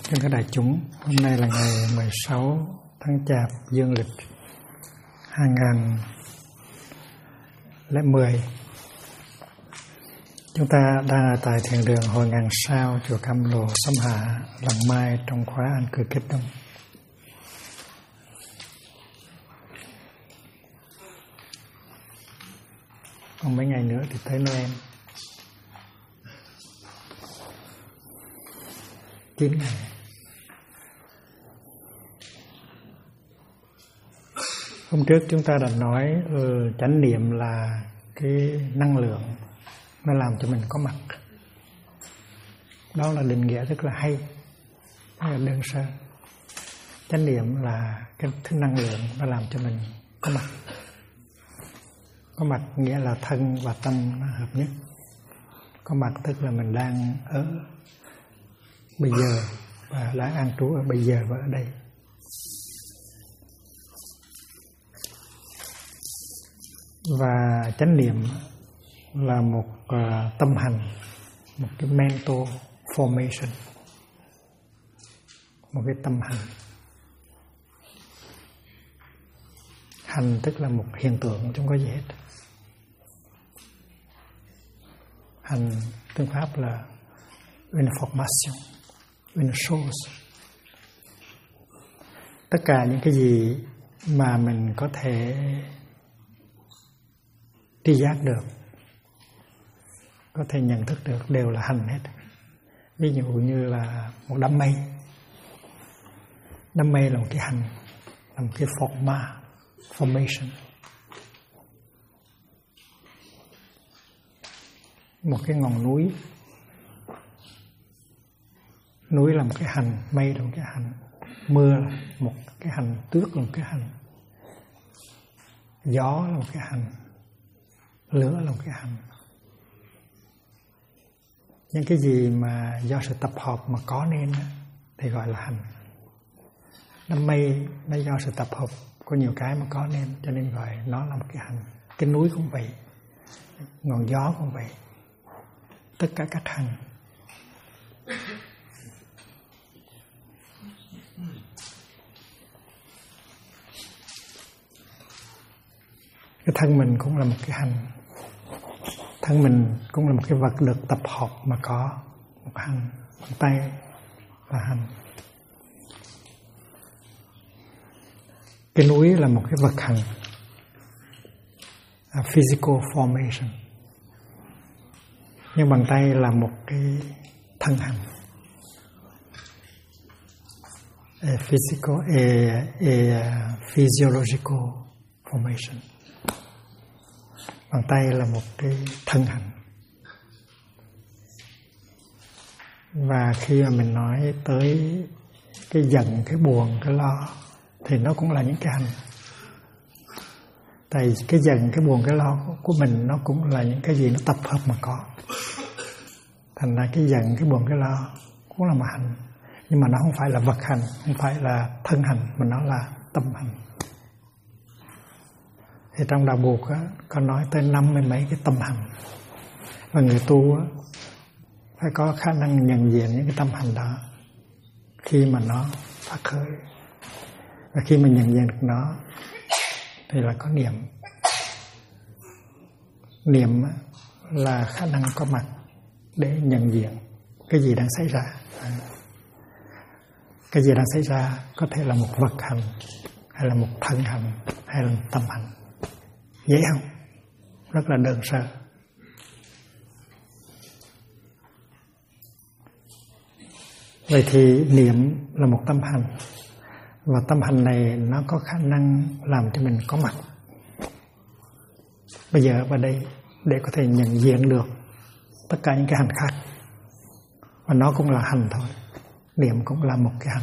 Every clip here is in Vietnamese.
Kính thưa đại chúng, hôm nay là ngày 16 tháng Chạp dương lịch 2010. Chúng ta đang ở tại thiền đường Hội Ngàn Sao, chùa Cam Lộ, Sâm Hạ, Làng Mai trong khóa An Cư Kết Đông. Còn mấy ngày nữa thì tới Noel. 9 ngày. Hôm trước chúng ta đã nói chánh niệm là cái năng lượng nó làm cho mình có mặt. Đó là định nghĩa rất là hay, rất là đơn sơ. Chánh niệm là cái thứ năng lượng nó làm cho mình có mặt. Có mặt nghĩa là thân và tâm nó hợp nhất. Có mặt tức là mình đang ở bây giờ và đang an trú ở bây giờ và ở đây. Và chánh niệm là một tâm hành, một cái mental formation, một cái tâm hành. Hành tức là một hiện tượng, không có gì hết. Hành tiếng Pháp là information, une chose. Tất cả những cái gì mà mình có thể tri giác được, có thể nhận thức được đều là hành hết. Ví dụ như là một đám mây. Đám mây là một cái hành, là một cái formation. Một cái ngọn núi. Núi là một cái hành, mây là một cái hành, mưa là một cái hành, tuyết là một cái hành, gió là một cái hành, lửa là một cái hành. Những cái gì mà do sự tập hợp mà có nên thì gọi là hành. Đám mây nó do sự tập hợp có nhiều cái mà có nên, cho nên gọi nó là một cái hành. Cái núi cũng vậy, ngọn gió cũng vậy, tất cả các hành. Cái thân mình cũng là một cái hành. Thân mình cũng là một cái vật được tập hợp mà có một hành. Tay là hành. Cái núi là một cái vật hành, physical formation. Nhưng bàn tay là một cái thân hành, physiological formation. Bàn tay là một cái thân hành. Và khi mà mình nói tới cái giận, cái buồn, cái lo thì nó cũng là những cái hành. Tại cái giận, cái buồn, cái lo của mình nó cũng là những cái gì nó tập hợp mà có. Thành ra cái giận, cái buồn, cái lo cũng là một hành. Nhưng mà nó không phải là vật hành, không phải là thân hành, mà nó là tâm hành. Thì trong đạo Buộc á, có nói tới 50 mấy cái tâm hành. Và người tu á, phải có khả năng nhận diện những cái tâm hành đó khi mà nó phát khởi. Và khi mình nhận diện được nó thì là có niệm. Niệm là khả năng có mặt để nhận diện cái gì đang xảy ra. Cái gì đang xảy ra có thể là một vật hành, hay là một thân hành, hay là một tâm hành. Dễ không? Rất là đơn sơ. Vậy thì niệm là một tâm hành. Và tâm hành này nó có khả năng làm cho mình có mặt bây giờ và đây, để có thể nhận diện được tất cả những cái hành khác. Và nó cũng là hành thôi. Niệm cũng là một cái hành.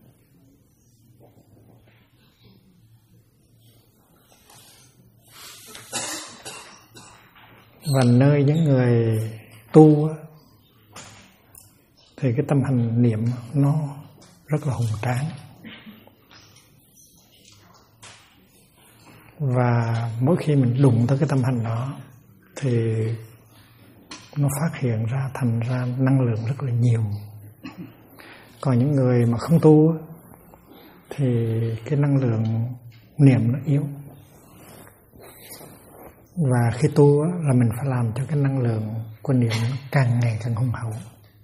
Và nơi những người tu thì cái tâm hành niệm nó rất là hùng tráng. Và mỗi khi mình đụng tới cái tâm hành đó thì nó phát hiện ra, thành ra năng lượng rất là nhiều. Còn những người mà không tu thì cái năng lượng niệm nó yếu. Và khi tu là mình phải làm cho cái năng lượng của niệm nó càng ngày càng hùng hậu.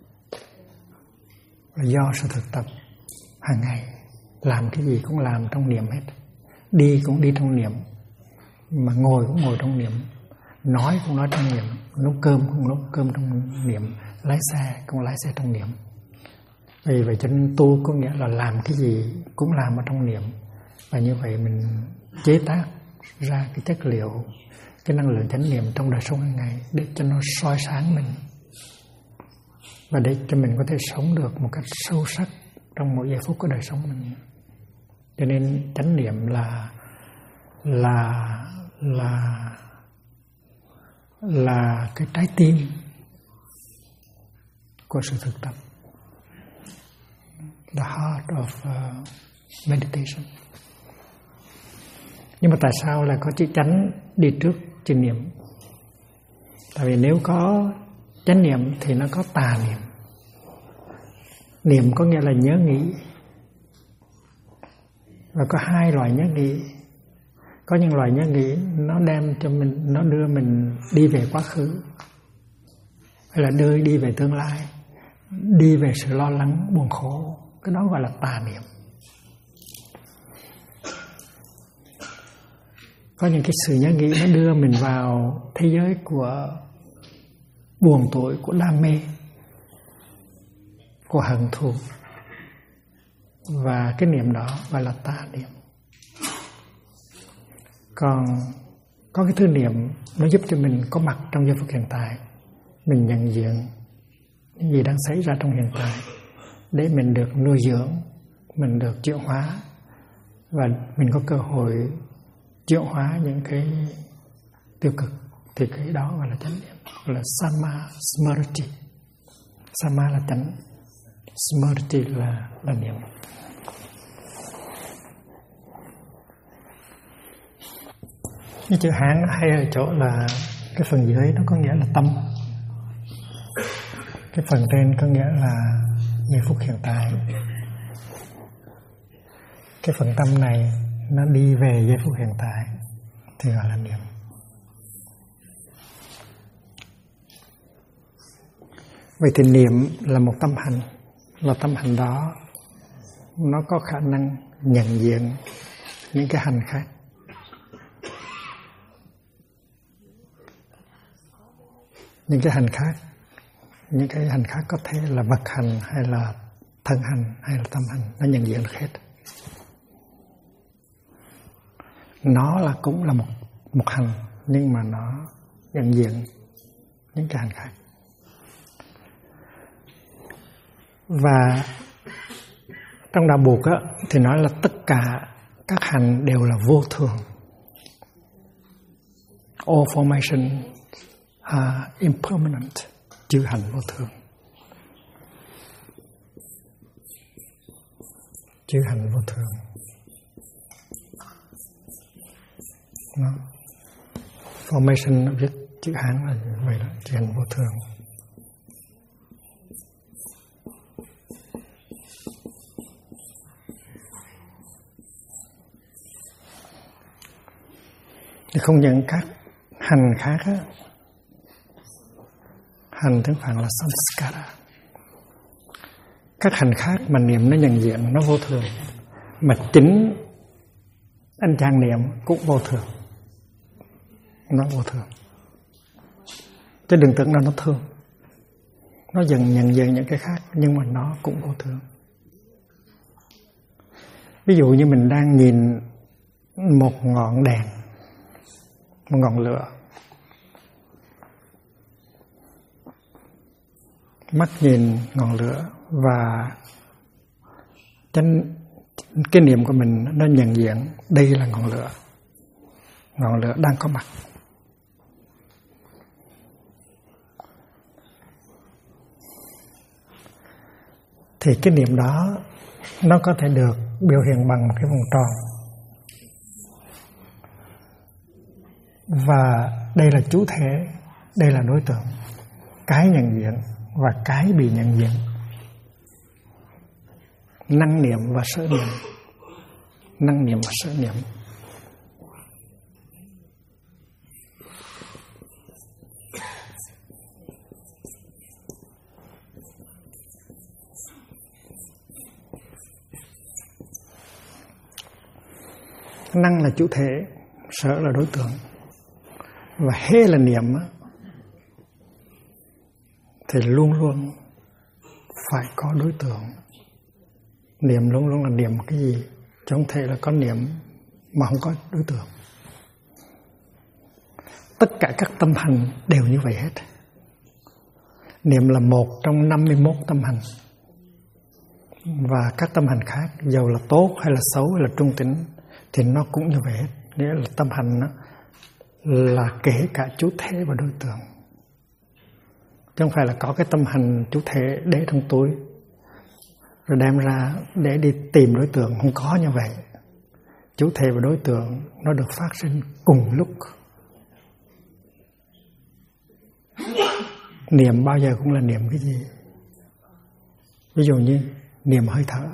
Là do sự thực tập hàng ngày, làm cái gì cũng làm trong niệm hết, đi cũng đi trong niệm, mà ngồi cũng ngồi trong niệm, nói cũng nói trong niệm, nấu cơm cũng nấu cơm trong niệm, lái xe cũng lái xe trong niệm. Vì vậy cho nên tu có nghĩa là làm cái gì cũng làm ở trong niệm. Và như vậy mình chế tác ra cái chất liệu, cái năng lượng chánh niệm trong đời sống hàng ngày để cho nó soi sáng mình, và để cho mình có thể sống được một cách sâu sắc trong mỗi giây phút của đời sống mình. Cho nên chánh niệm là cái trái tim của sự thực tập, the heart of meditation. Nhưng mà tại sao lại có chữ chánh đi trước chữ niệm? Tại vì nếu có chánh niệm thì nó có tà niệm. Niệm có nghĩa là nhớ nghĩ. Và có hai loại nhớ nghĩ. Có những loại nhớ nghĩ nó đem cho mình, nó đưa mình đi về quá khứ, hay là đưa đi về tương lai, đi về sự lo lắng, buồn khổ. Cái đó gọi là tà niệm. Có những cái sự nhớ nghĩ nó đưa mình vào thế giới của buồn tủi, của đam mê, của hận thù. Và cái niệm đó gọi là tà niệm. Còn có cái thứ niệm nó giúp cho mình có mặt trong giây phút hiện tại, mình nhận diện những gì đang xảy ra trong hiện tại, để mình được nuôi dưỡng, mình được chuyển hóa, và mình có cơ hội chuyển hóa những cái tiêu cực. Thì cái đó gọi là chánh niệm, gọi là Samma Smriti. Samma là chánh, Smriti là niệm. Cái chữ Hán hay ở chỗ là cái phần dưới nó có nghĩa là tâm, cái phần trên có nghĩa là giây phút hiện tại. Cái phần tâm này nó đi về giây phút hiện tại thì gọi là niệm. Vậy thì niệm là một tâm hành, và tâm hành đó nó có khả năng nhận diện những cái hành khác. Những cái hành khác có thể là vật hành, hay là thân hành, hay là tâm hành, nó nhận diện được hết. Nó là cũng là một hành, nhưng mà nó nhận diện những cái hành khác. Và trong đạo Buddha thì nói là tất cả các hành đều là vô thường. All formation are impermanent. Chư hành vô thường. Chư hành vô thường. Nó formation viết chữ Hán là vậy đó, chư hành vô thường. Thì không nhận các hành khác á, hành tiếng Phạn là samskara. Các hành khác mà niệm nó nhận diện nó vô thường, mà chính anh chàng niệm cũng vô thường, nó vô thường. Chứ đừng tưởng là nó thường, nó dần nhận diện những cái khác, nhưng mà nó cũng vô thường. Ví dụ như mình đang nhìn một ngọn đèn, một ngọn lửa, mắt nhìn ngọn lửa, và cái niệm của mình nó nhận diện đây là ngọn lửa đang có mặt. Thì cái niệm đó nó có thể được biểu hiện bằng một cái vòng tròn. Và đây là chủ thể, đây là đối tượng, cái nhận diện và cái bị nhận diện. năng niệm và sở niệm. Năng niệm và sở niệm. Năng là chủ thể, sở là đối tượng. Và hễ là niệm thì luôn luôn phải có đối tượng. Niệm luôn luôn là niệm cái gì? Chứ không thể là có niệm mà không có đối tượng. Tất cả các tâm hành đều như vậy hết. Niệm là một trong 51 tâm hành. Và các tâm hành khác, dầu là tốt hay là xấu hay là trung tính, thì nó cũng như vậy hết. Nghĩa là tâm hành là kể cả chủ thể và đối tượng. Chứ không phải là có cái tâm hành chủ thể để trong túi rồi đem ra để đi tìm đối tượng. Không có như vậy. Chủ thể và đối tượng nó được phát sinh cùng lúc. Niệm bao giờ cũng là niệm cái gì? Ví dụ như niệm hơi thở.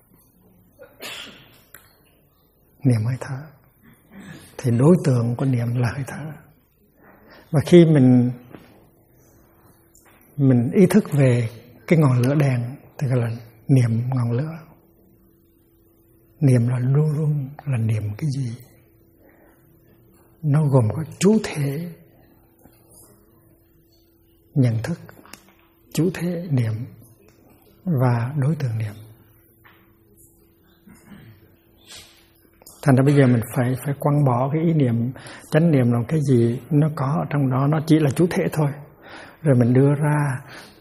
Niệm hơi thở thì đối tượng của niệm là hơi thở. Và khi mình ý thức về cái ngọn lửa đèn thì gọi là niệm ngọn lửa. Niệm là luôn luôn là niệm cái gì? Nó gồm có chủ thể nhận thức, chủ thể niệm và đối tượng niệm. Thành ra bây giờ mình phải quăng bỏ cái ý niệm chánh niệm là cái gì nó có ở trong đó, nó chỉ là chủ thể thôi. Rồi mình đưa ra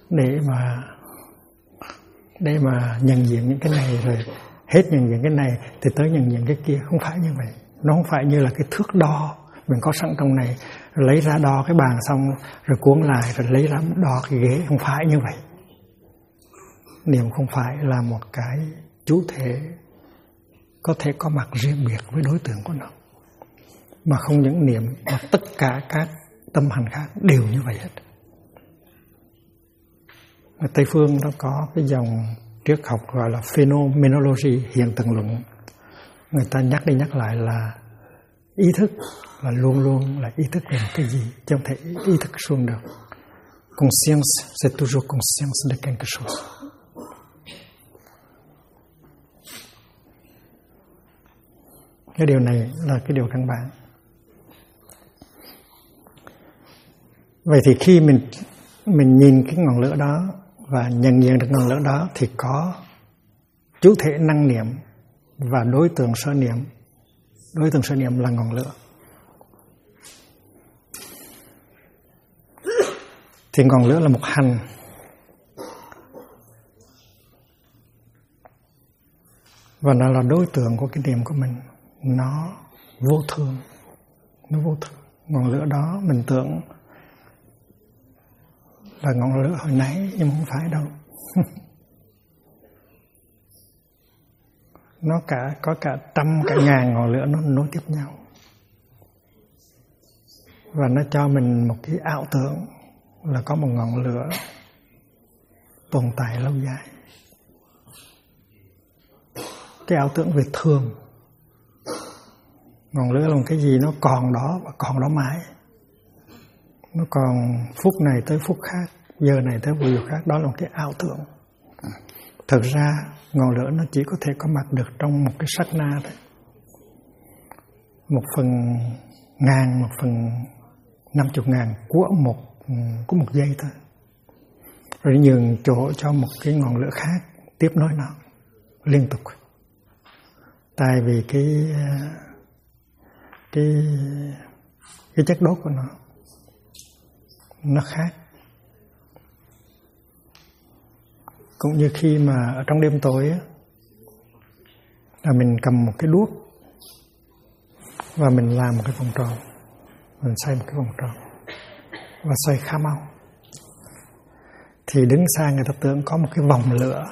để mà nhận diện những cái này, rồi hết nhận diện cái này thì tới nhận diện cái kia. Không phải như vậy. Nó không phải như là cái thước đo mình có sẵn trong này, rồi lấy ra đo cái bàn xong rồi cuốn lại rồi lấy ra đo cái ghế. Không phải như vậy. Niệm không phải là một cái chủ thể có thể có mặt riêng biệt với đối tượng của nó. Mà không những niệm mà tất cả các tâm hành khác đều như vậy hết. Ở Tây Phương nó có cái dòng triết học gọi là phenomenology, hiện tượng luận. Người ta nhắc đi nhắc lại là ý thức là luôn luôn là ý thức về một cái gì, chứ không thể ý thức suông được. Conscience, c'est toujours conscience de quelque chose. Cái điều này là cái điều căn bản. Vậy thì khi mình nhìn cái ngọn lửa đó và nhận diện được ngọn lửa đó thì có chủ thể năng niệm và đối tượng sở niệm. Đối tượng sở niệm là ngọn lửa. Thì ngọn lửa là một hành. Và nó là đối tượng của cái niệm của mình. Nó vô thường. Nó vô thường. Ngọn lửa đó mình tưởng là ngọn lửa hồi nãy, nhưng không phải đâu. Nó có cả trăm, cả ngàn ngọn lửa nó nối tiếp nhau. Và nó cho mình một cái ảo tưởng là có một ngọn lửa tồn tại lâu dài. Cái ảo tưởng về thường. Ngọn lửa là một cái gì nó còn đó và còn đó mãi. Nó còn phút này tới phút khác, giờ này tới giờ khác. Đó là một cái ảo tưởng. Thực ra ngọn lửa nó chỉ có thể có mặt được trong một cái sát na thôi. 1/1000, 1/50.000 của một giây thôi. Rồi nhường chỗ cho một cái ngọn lửa khác tiếp nối nó liên tục. Tại vì cái chất đốt của nó khác. Cũng như khi mà ở trong đêm tối là mình cầm một cái đuốc và mình làm một cái vòng tròn, mình xoay một cái vòng tròn và xoay khá mau, thì đứng xa người ta tưởng có một cái vòng lửa,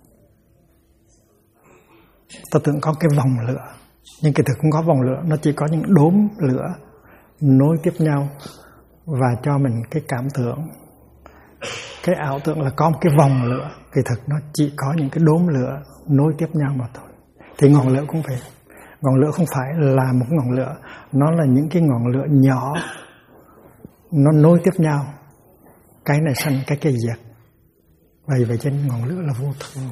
ta tưởng có cái vòng lửa, nhưng kỳ thực không có vòng lửa, nó chỉ có những đốm lửa nối tiếp nhau và cho mình cái cảm tưởng cái ảo tưởng là có một cái vòng lửa, kỳ thực nó chỉ có những cái đốm lửa nối tiếp nhau mà thôi. Thì ngọn lửa cũng vậy. Ngọn lửa không phải là một ngọn lửa, nó là những cái ngọn lửa nhỏ, nó nối tiếp nhau. Cái này sanh, cái kia diệt. Vậy cho nên ngọn lửa là vô thường.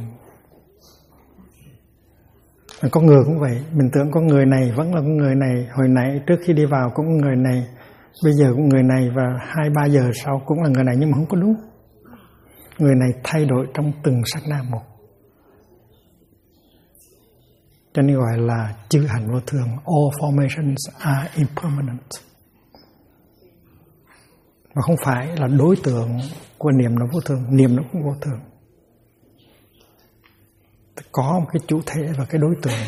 Con người cũng vậy. Mình tưởng con người này vẫn là con người này. Hồi nãy trước khi đi vào cũng người này, bây giờ cũng người này, và 2-3 giờ sau cũng là người này, nhưng mà không có đúng. Người này thay đổi trong từng sát na một. Cho nên gọi là chư hành vô thường. All formations are impermanent. Mà không phải là đối tượng của niệm nó vô thường, niệm nó cũng vô thường. Có một cái chủ thể và cái đối tượng.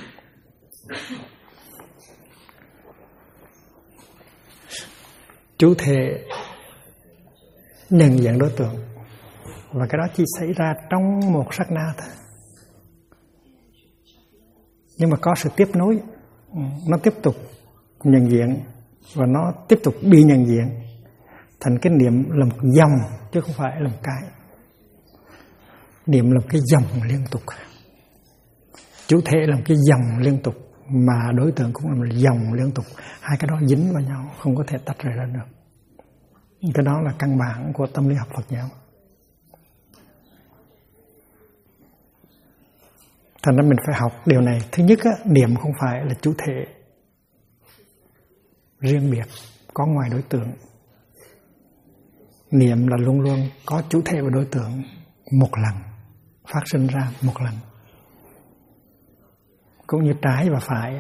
Chủ thể nhận dạng đối tượng, và cái đó chỉ xảy ra trong một sát na thôi. Nhưng mà có sự tiếp nối, nó tiếp tục nhận diện và nó tiếp tục bị nhận diện, thành cái niệm là một dòng chứ không phải là một cái. Niệm là một cái dòng liên tục, chủ thể là một cái dòng liên tục, mà đối tượng cũng là một dòng liên tục. Hai cái đó dính vào nhau, không có thể tách rời ra được. Cái đó là căn bản của tâm lý học Phật giáo. Thành ra mình phải học điều này. Thứ nhất á, niệm không phải là chủ thể riêng biệt, có ngoài đối tượng. Niệm là luôn luôn có chủ thể và đối tượng một lần, phát sinh ra một lần. Cũng như trái và phải,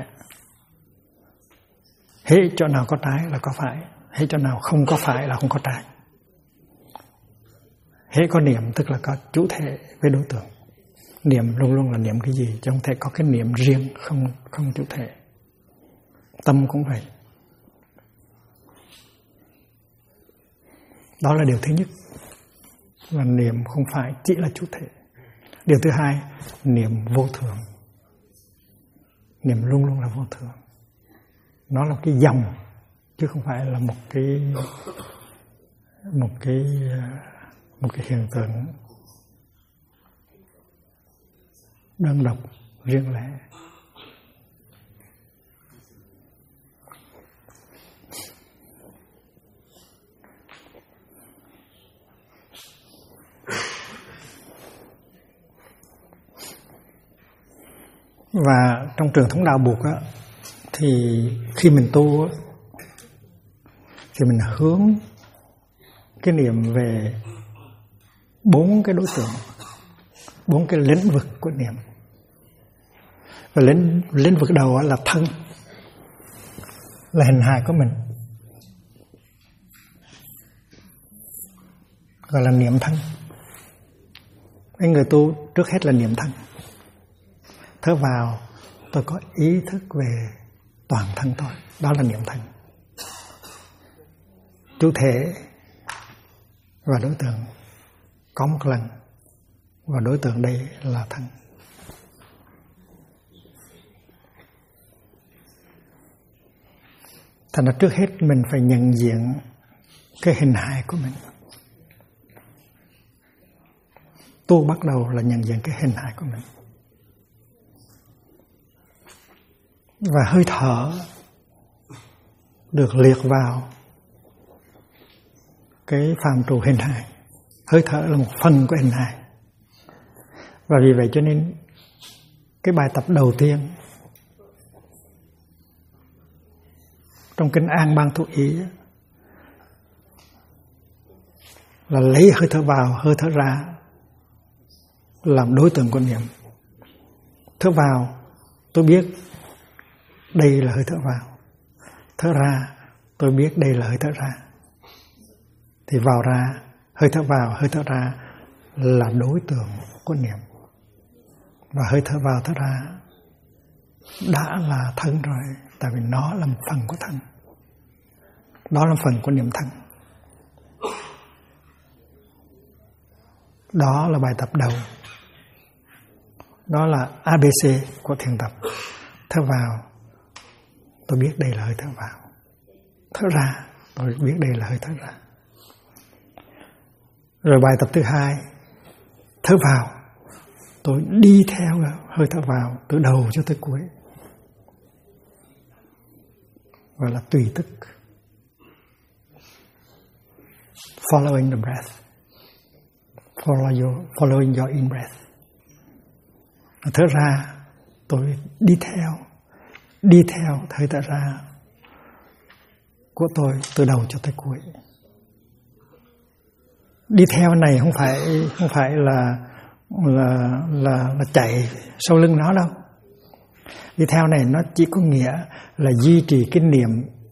hễ chỗ nào có trái là có phải, hễ chỗ nào không có phải là không có trái. Hễ có niệm tức là có chủ thể với đối tượng. Niệm luôn luôn là niệm cái gì, chứ không thể có cái niệm riêng không chủ thể. Tâm cũng vậy. Đó là điều thứ nhất, là niệm không phải chỉ là chủ thể. Điều thứ hai, niệm vô thường. Niệm luôn luôn là vô thường. Nó là cái dòng chứ không phải là một cái hiện tượng đơn độc riêng lẻ. Và trong truyền thống đạo Bụt á, thì khi mình tu á, thì mình hướng cái niệm về 4 cái đối tượng, 4 cái lĩnh vực của niệm. Và lĩnh vực đầu là thân, là hình hài của mình, gọi là niệm thân. Cái người tu trước hết là niệm thân. Thở vào tôi có ý thức về toàn thân tôi, đó là niệm thân. Chủ thể và đối tượng có một lần, và đối tượng đây là thân. Thành ra trước hết mình phải nhận diện cái hình hài của mình. Tu bắt đầu là nhận diện cái hình hài của mình. Và hơi thở được liệt vào cái phạm trù hình hài. Hơi thở là một phần của hình hài. Và vì vậy cho nên cái bài tập đầu tiên trong kinh An Ban Thủ Ý là lấy hơi thở vào, hơi thở ra làm đối tượng của niệm. Thở vào tôi biết đây là hơi thở vào, thở ra tôi biết đây là hơi thở ra. Thì vào ra, hơi thở vào, hơi thở ra là đối tượng của niệm. Và hơi thở vào, thở ra đã là thân rồi, tại vì nó là một phần của thân. Đó là phần của niệm thân. Đó là bài tập đầu. Đó là ABC của thiền tập. Thở vào tôi biết đây là hơi thở vào, thở ra tôi biết đây là hơi thở ra. Rồi bài tập thứ hai, thở vào, tôi đi theo hơi thở vào từ đầu cho tới cuối, gọi là tùy tức, following the breath, following your in breath. Thở ra, tôi đi theo hơi thở ra của tôi từ đầu cho tới cuối. Đi theo này không phải là chạy sau lưng nó đâu. Đi theo này nó chỉ có nghĩa là duy trì cái niệm,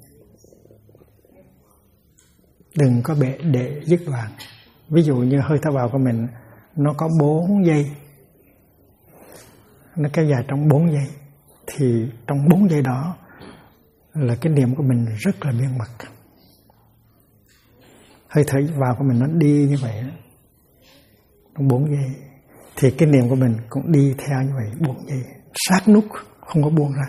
đừng có để dứt đoạn. Ví dụ như hơi thở vào của mình nó có 4 giây, nó kéo dài trong 4 giây, thì trong 4 giây đó là cái niệm của mình rất là miên mật. Hơi thở vào của mình nó đi như vậy trong 4 giây, thì cái niệm của mình cũng đi theo như vậy 4 giây, sát nút, không có buông ra.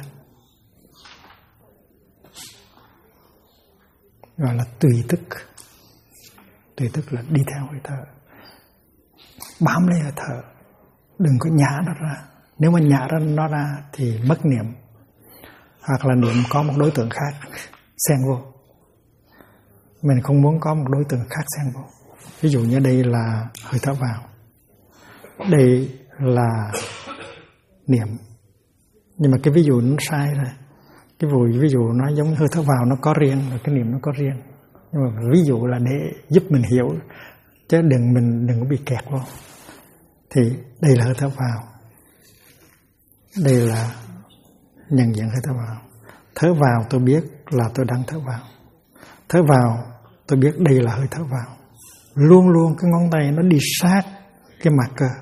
Gọi là tùy tức. Tùy tức là đi theo hơi thở, bám lấy hơi thở, đừng có nhả nó ra. Nếu mà nhả nó ra thì mất niệm, hoặc là niệm có một đối tượng khác xen vô. Mình không muốn có một đối tượng khác xen vô. Ví dụ như đây là hơi thở vào, đây là niệm, nhưng mà cái ví dụ nó sai rồi. Cái ví dụ nó giống hơi thở vào nó có riêng, và cái niệm nó có riêng. Nhưng mà ví dụ là để giúp mình hiểu, chứ mình đừng có bị kẹt vô. Thì đây là hơi thở vào, đây là nhận diện hơi thở vào. Thở vào tôi biết là tôi đang thở vào. Thở vào tôi biết đây là hơi thở vào. Luôn luôn cái ngón tay nó đi sát cái mặt cơ.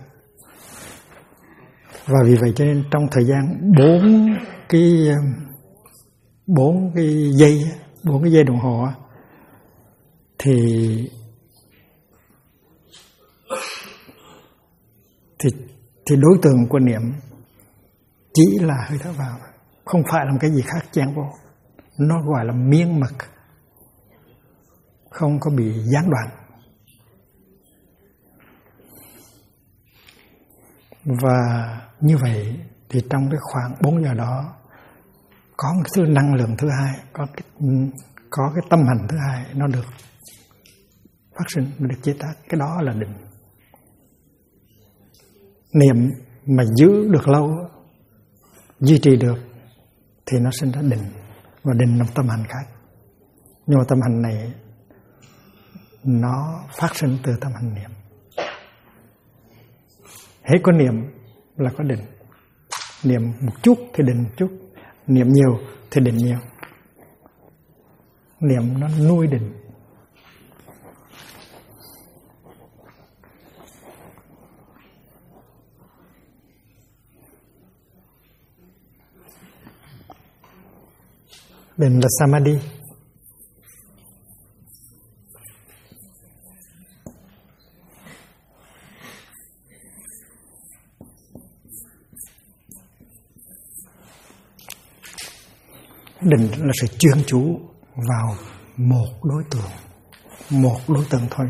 Và vì vậy cho nên trong thời gian 4 cái giây đồng hồ thì đối tượng của niệm chỉ là hơi thở vào, không phải làm cái gì khác chen vô. Nó gọi là miên mật, không có bị gián đoạn. Và như vậy thì trong cái khoảng 4 giờ đó có một thứ năng lượng thứ hai, có cái tâm hành thứ hai nó được phát sinh, nó được chế tác. Cái đó là định. Niệm mà giữ được lâu, duy trì được thì nó sinh ra định, và định là tâm hành khác. Nhưng mà tâm hành này nó phát sinh từ tâm hành niệm. Hết có niệm là có định. Niệm một chút thì định một chút, niệm nhiều thì định nhiều. Niệm nó nuôi định. Định là samadhi. Định là sự chuyên chú vào một đối tượng thôi.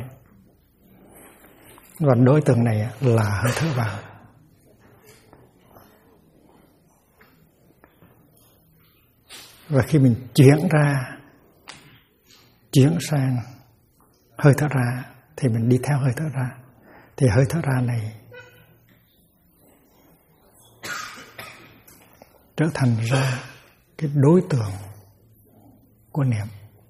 Và đối tượng này là hơi thở vào. Và khi mình chuyển sang hơi thở ra thì mình đi theo hơi thở ra. Thì hơi thở ra này trở thành ra cái đối tượng của niệm.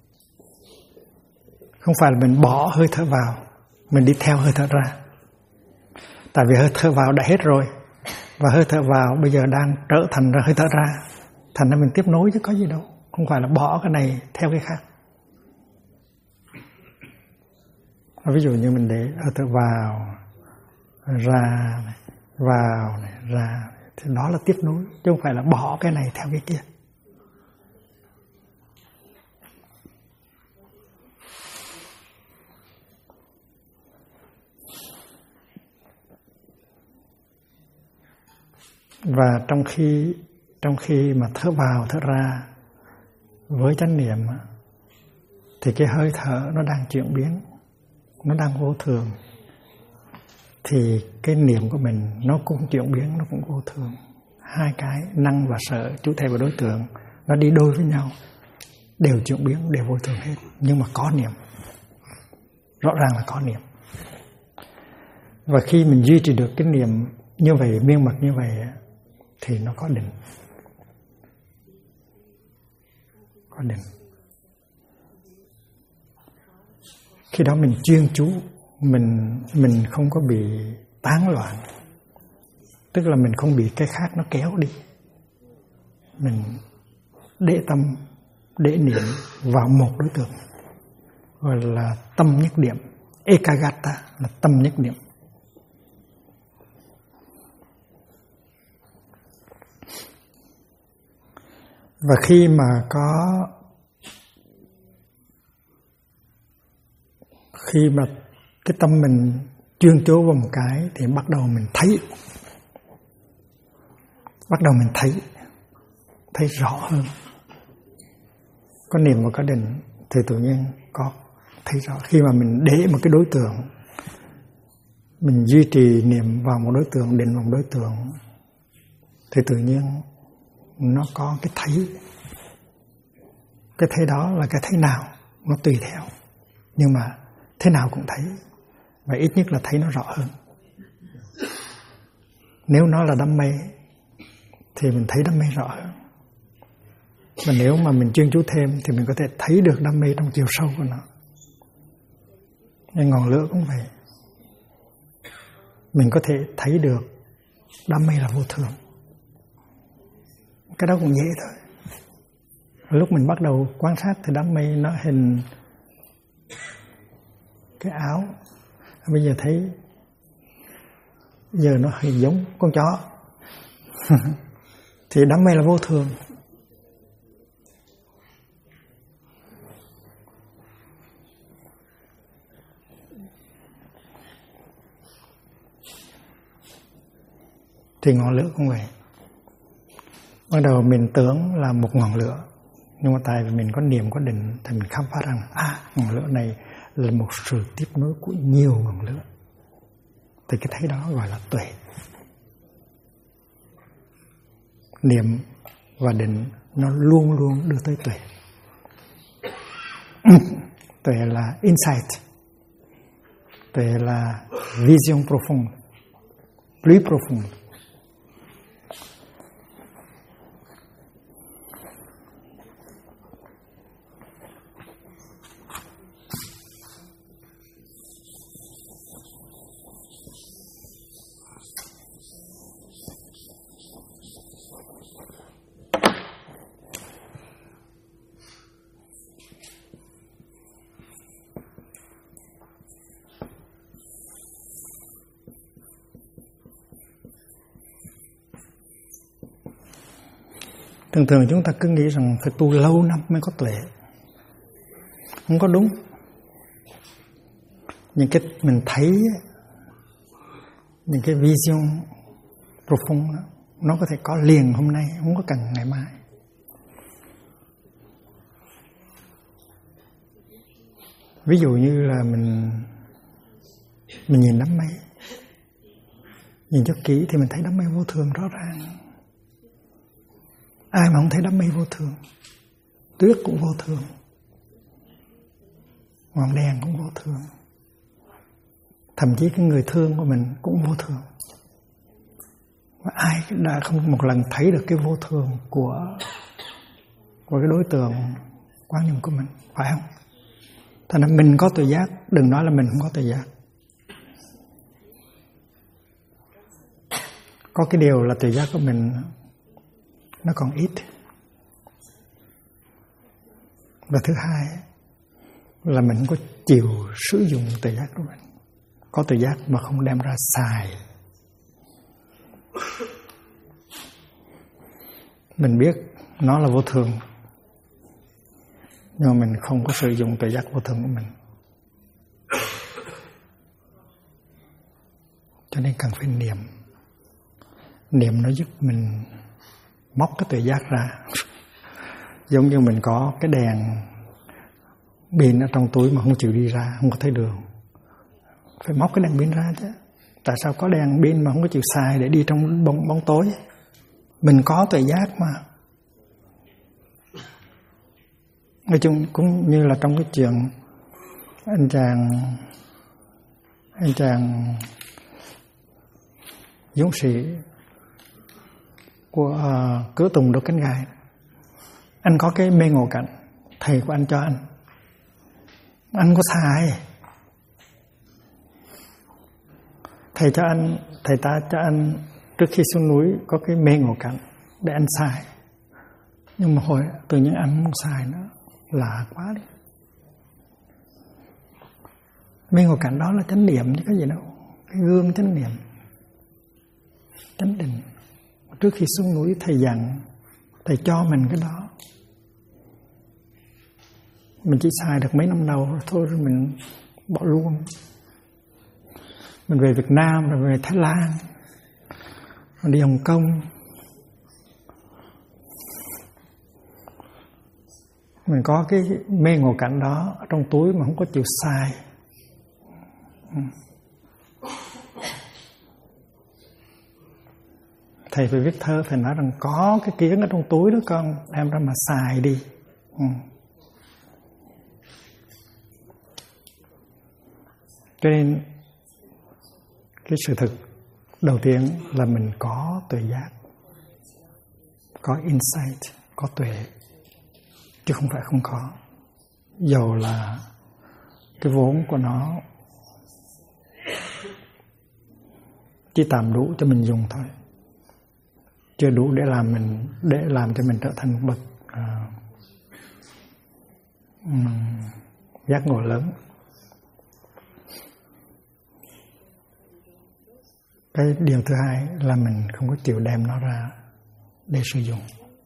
Không phải là mình bỏ hơi thở vào, mình đi theo hơi thở ra. Tại vì hơi thở vào đã hết rồi, và hơi thở vào bây giờ đang trở thành ra hơi thở ra. Thành ra mình tiếp nối chứ có gì đâu. Không phải là bỏ cái này theo cái khác. Ví dụ như mình để hơi thở vào, ra, vào, ra, thì đó là tiếp nối, chứ không phải là bỏ cái này theo cái kia. Và trong khi mà thở vào thở ra với chánh niệm thì cái hơi thở nó đang chuyển biến, nó đang vô thường. thì cái niệm của mình nó cũng chuyển biến, nó cũng vô thường. Hai cái năng và sở, chủ thể và đối tượng, nó đi đôi với nhau, đều chuyển biến, đều vô thường hết. Nhưng mà có niệm, rõ ràng là có niệm. Và khi mình duy trì được cái niệm như vậy, miên mật như vậy, thì nó có định. Có định. Khi đó mình chuyên chú, mình không có bị tán loạn. Tức là mình không bị cái khác nó kéo đi. Mình để tâm, để niệm vào một đối tượng, gọi là tâm nhất niệm. Ekagata là tâm nhất niệm. Và khi mà cái tâm mình chuyên chú vào một cái thì bắt đầu mình thấy rõ hơn. Có niệm và có định thì tự nhiên có thấy rõ. Khi mà mình để một cái đối tượng, mình duy trì niệm vào một đối tượng, định vào một đối tượng, thì tự nhiên nó có cái thấy. Cái thấy đó là cái thấy nào, nó tùy theo, nhưng mà thế nào cũng thấy. Và ít nhất là thấy nó rõ hơn. Nếu nó là đam mê thì mình thấy đam mê rõ hơn. Và nếu mà mình chuyên chú thêm thì mình có thể thấy được đam mê trong chiều sâu của nó. Nhưng ngọn lửa cũng vậy. Mình có thể thấy được đam mê là vô thường. Cái đó cũng dễ thôi. Lúc mình bắt đầu quan sát thì đám mây nó hình cái áo. Bây giờ thấy giờ nó hình giống con chó. Thì đám mây là vô thường. Thì ngọn lửa cũng vậy. Ban đầu mình tưởng là một ngọn lửa, nhưng mà tại vì mình có niệm có định thì mình khám phá rằng ngọn lửa này là một sự tiếp nối của nhiều ngọn lửa. Thì cái thấy đó gọi là tuệ. Niệm và định nó luôn luôn đưa tới tuệ. Tuệ là insight. Tuệ là vision profonde, plus profonde. Thường thường chúng ta cứ nghĩ rằng phải tu lâu năm mới có tuệ. Không có đúng. Những cái mình thấy, những cái vision profound nó có thể có liền hôm nay, không có cần ngày mai. Ví dụ như là mình nhìn đám mây, nhìn cho kỹ thì mình thấy đám mây vô thường rõ ràng. Ai mà không thấy đám mây vô thường? Tuyết cũng vô thường, ngọn đèn cũng vô thường, thậm chí cái người thương của mình cũng vô thường. Và ai đã không một lần thấy được cái vô thường của cái đối tượng quan niệm của mình, phải không? Thành ra mình có tự giác, đừng nói là mình không có tự giác. Có cái điều là tự giác của mình nó còn ít. Và thứ hai là mình có chịu sử dụng tự giác của mình. Có tự giác mà không đem ra xài. Mình biết nó là vô thường, nhưng mà mình không có sử dụng tự giác vô thường của mình. Cho nên cần phải niệm. Niệm nó giúp mình móc cái tự giác ra. Giống như mình có cái đèn pin ở trong túi mà không chịu đi ra, không có thấy đường. Phải móc cái đèn pin ra chứ. Tại sao có đèn pin mà không có chịu xài để đi trong bóng tối? Mình có tuệ giác mà. Nói chung cũng như là trong cái chuyện anh chàng dũng sĩ của Cửa Tùng Đốt Cánh Gai. Anh có cái mê ngộ cảnh, thầy của anh cho anh có xài. Thầy ta cho anh trước khi xuống núi có cái mê ngộ cảnh để anh xài. Nhưng mà hồi tự nhiên anh không xài nữa, lạ quá đi. Mê ngộ cảnh đó là chánh niệm chứ có gì đâu, cái gương chánh niệm, chánh định. Trước khi xuống núi thầy dặn, thầy cho mình cái đó. Mình chỉ xài được mấy năm đầu rồi thôi, rồi mình bỏ luôn. Mình về Việt Nam, rồi về Thái Lan, rồi đi Hồng Kông. Mình có cái mê ngộ cảnh đó ở trong túi mà không có chịu xài. Thầy phải viết thơ, thầy nói rằng có cái kiến ở trong túi đó con, đem ra mà xài đi. Cho nên cái sự thực đầu tiên là mình có tuệ giác, có insight, có tuệ, chứ không phải không có. Dầu là cái vốn của nó chỉ tạm đủ cho mình dùng thôi, chưa đủ để làm cho mình trở thành một bậc giác ngộ lớn. Cái điều thứ hai là mình không có chịu đem nó ra để sử dụng.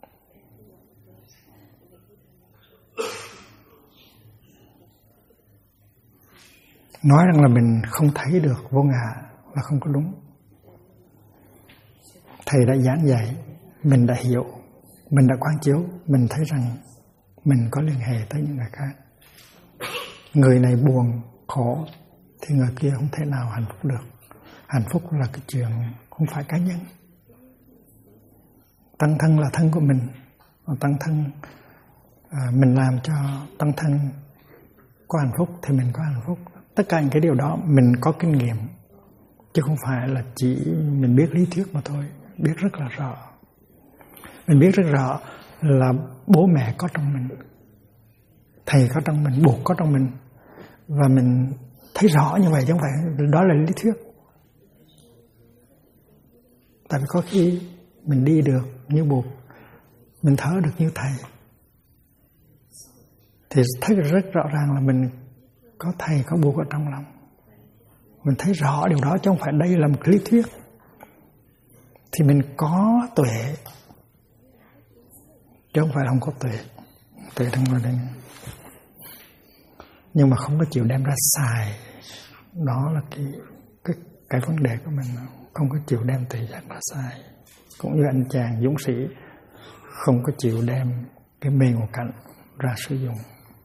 Nói rằng là mình không thấy được vô ngã là không có đúng. Thầy đã giảng dạy, mình đã hiểu, mình đã quán chiếu, mình thấy rằng mình có liên hệ tới những người khác. Người này buồn, khổ thì người kia không thể nào hạnh phúc được. Hạnh phúc là cái chuyện không phải cá nhân. Tăng thân là thân của mình. Tăng thân mình làm cho tăng thân có hạnh phúc thì mình có hạnh phúc. Tất cả những cái điều đó mình có kinh nghiệm, chứ không phải là chỉ mình biết lý thuyết mà thôi. Biết rất là rõ. Mình biết rất rõ là bố mẹ có trong mình, thầy có trong mình, Bụt có trong mình. Và mình thấy rõ như vậy chứ không phải đó là lý thuyết. Tại vì có khi mình đi được như Bụt, mình thở được như thầy, thì thấy rất rõ ràng là mình có thầy, có Bụt ở trong lòng. Mình thấy rõ điều đó chứ không phải đây là một lý thuyết. Thì mình có tuệ, chứ không phải là không có tuệ. Tuệ trong ngồi đây. Nhưng mà không có chịu đem ra xài. Đó là cái vấn đề của mình. Không có chịu đem tuệ giác ra xài. Cũng như anh chàng dũng sĩ không có chịu đem cái mê ngộ cảnh ra sử dụng.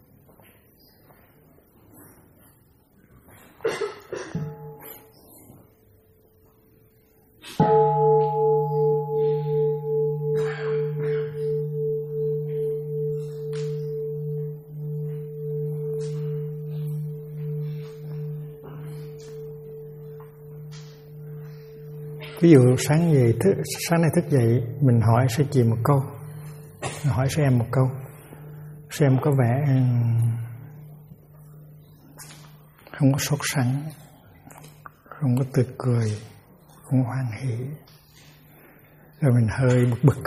Ví dụ sáng nay thức dậy mình hỏi sư chị một câu, hỏi sư em một câu, sư em có vẻ không có sốt sắng, không có tươi cười, không hoan hỉ, rồi mình hơi bực bực.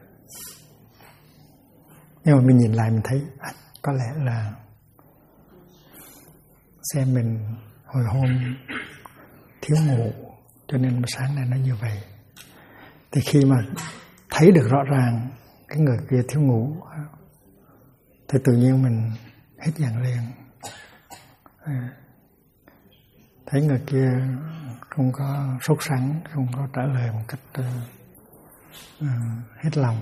Nhưng mà mình nhìn lại mình thấy có lẽ là xem mình hồi hôm thiếu ngủ, cho nên sáng nay nó như vậy. Thì khi mà thấy được rõ ràng cái người kia thiếu ngủ thì tự nhiên mình hết giận liền. Thấy người kia không có sốt sắng, không có trả lời một cách hết lòng,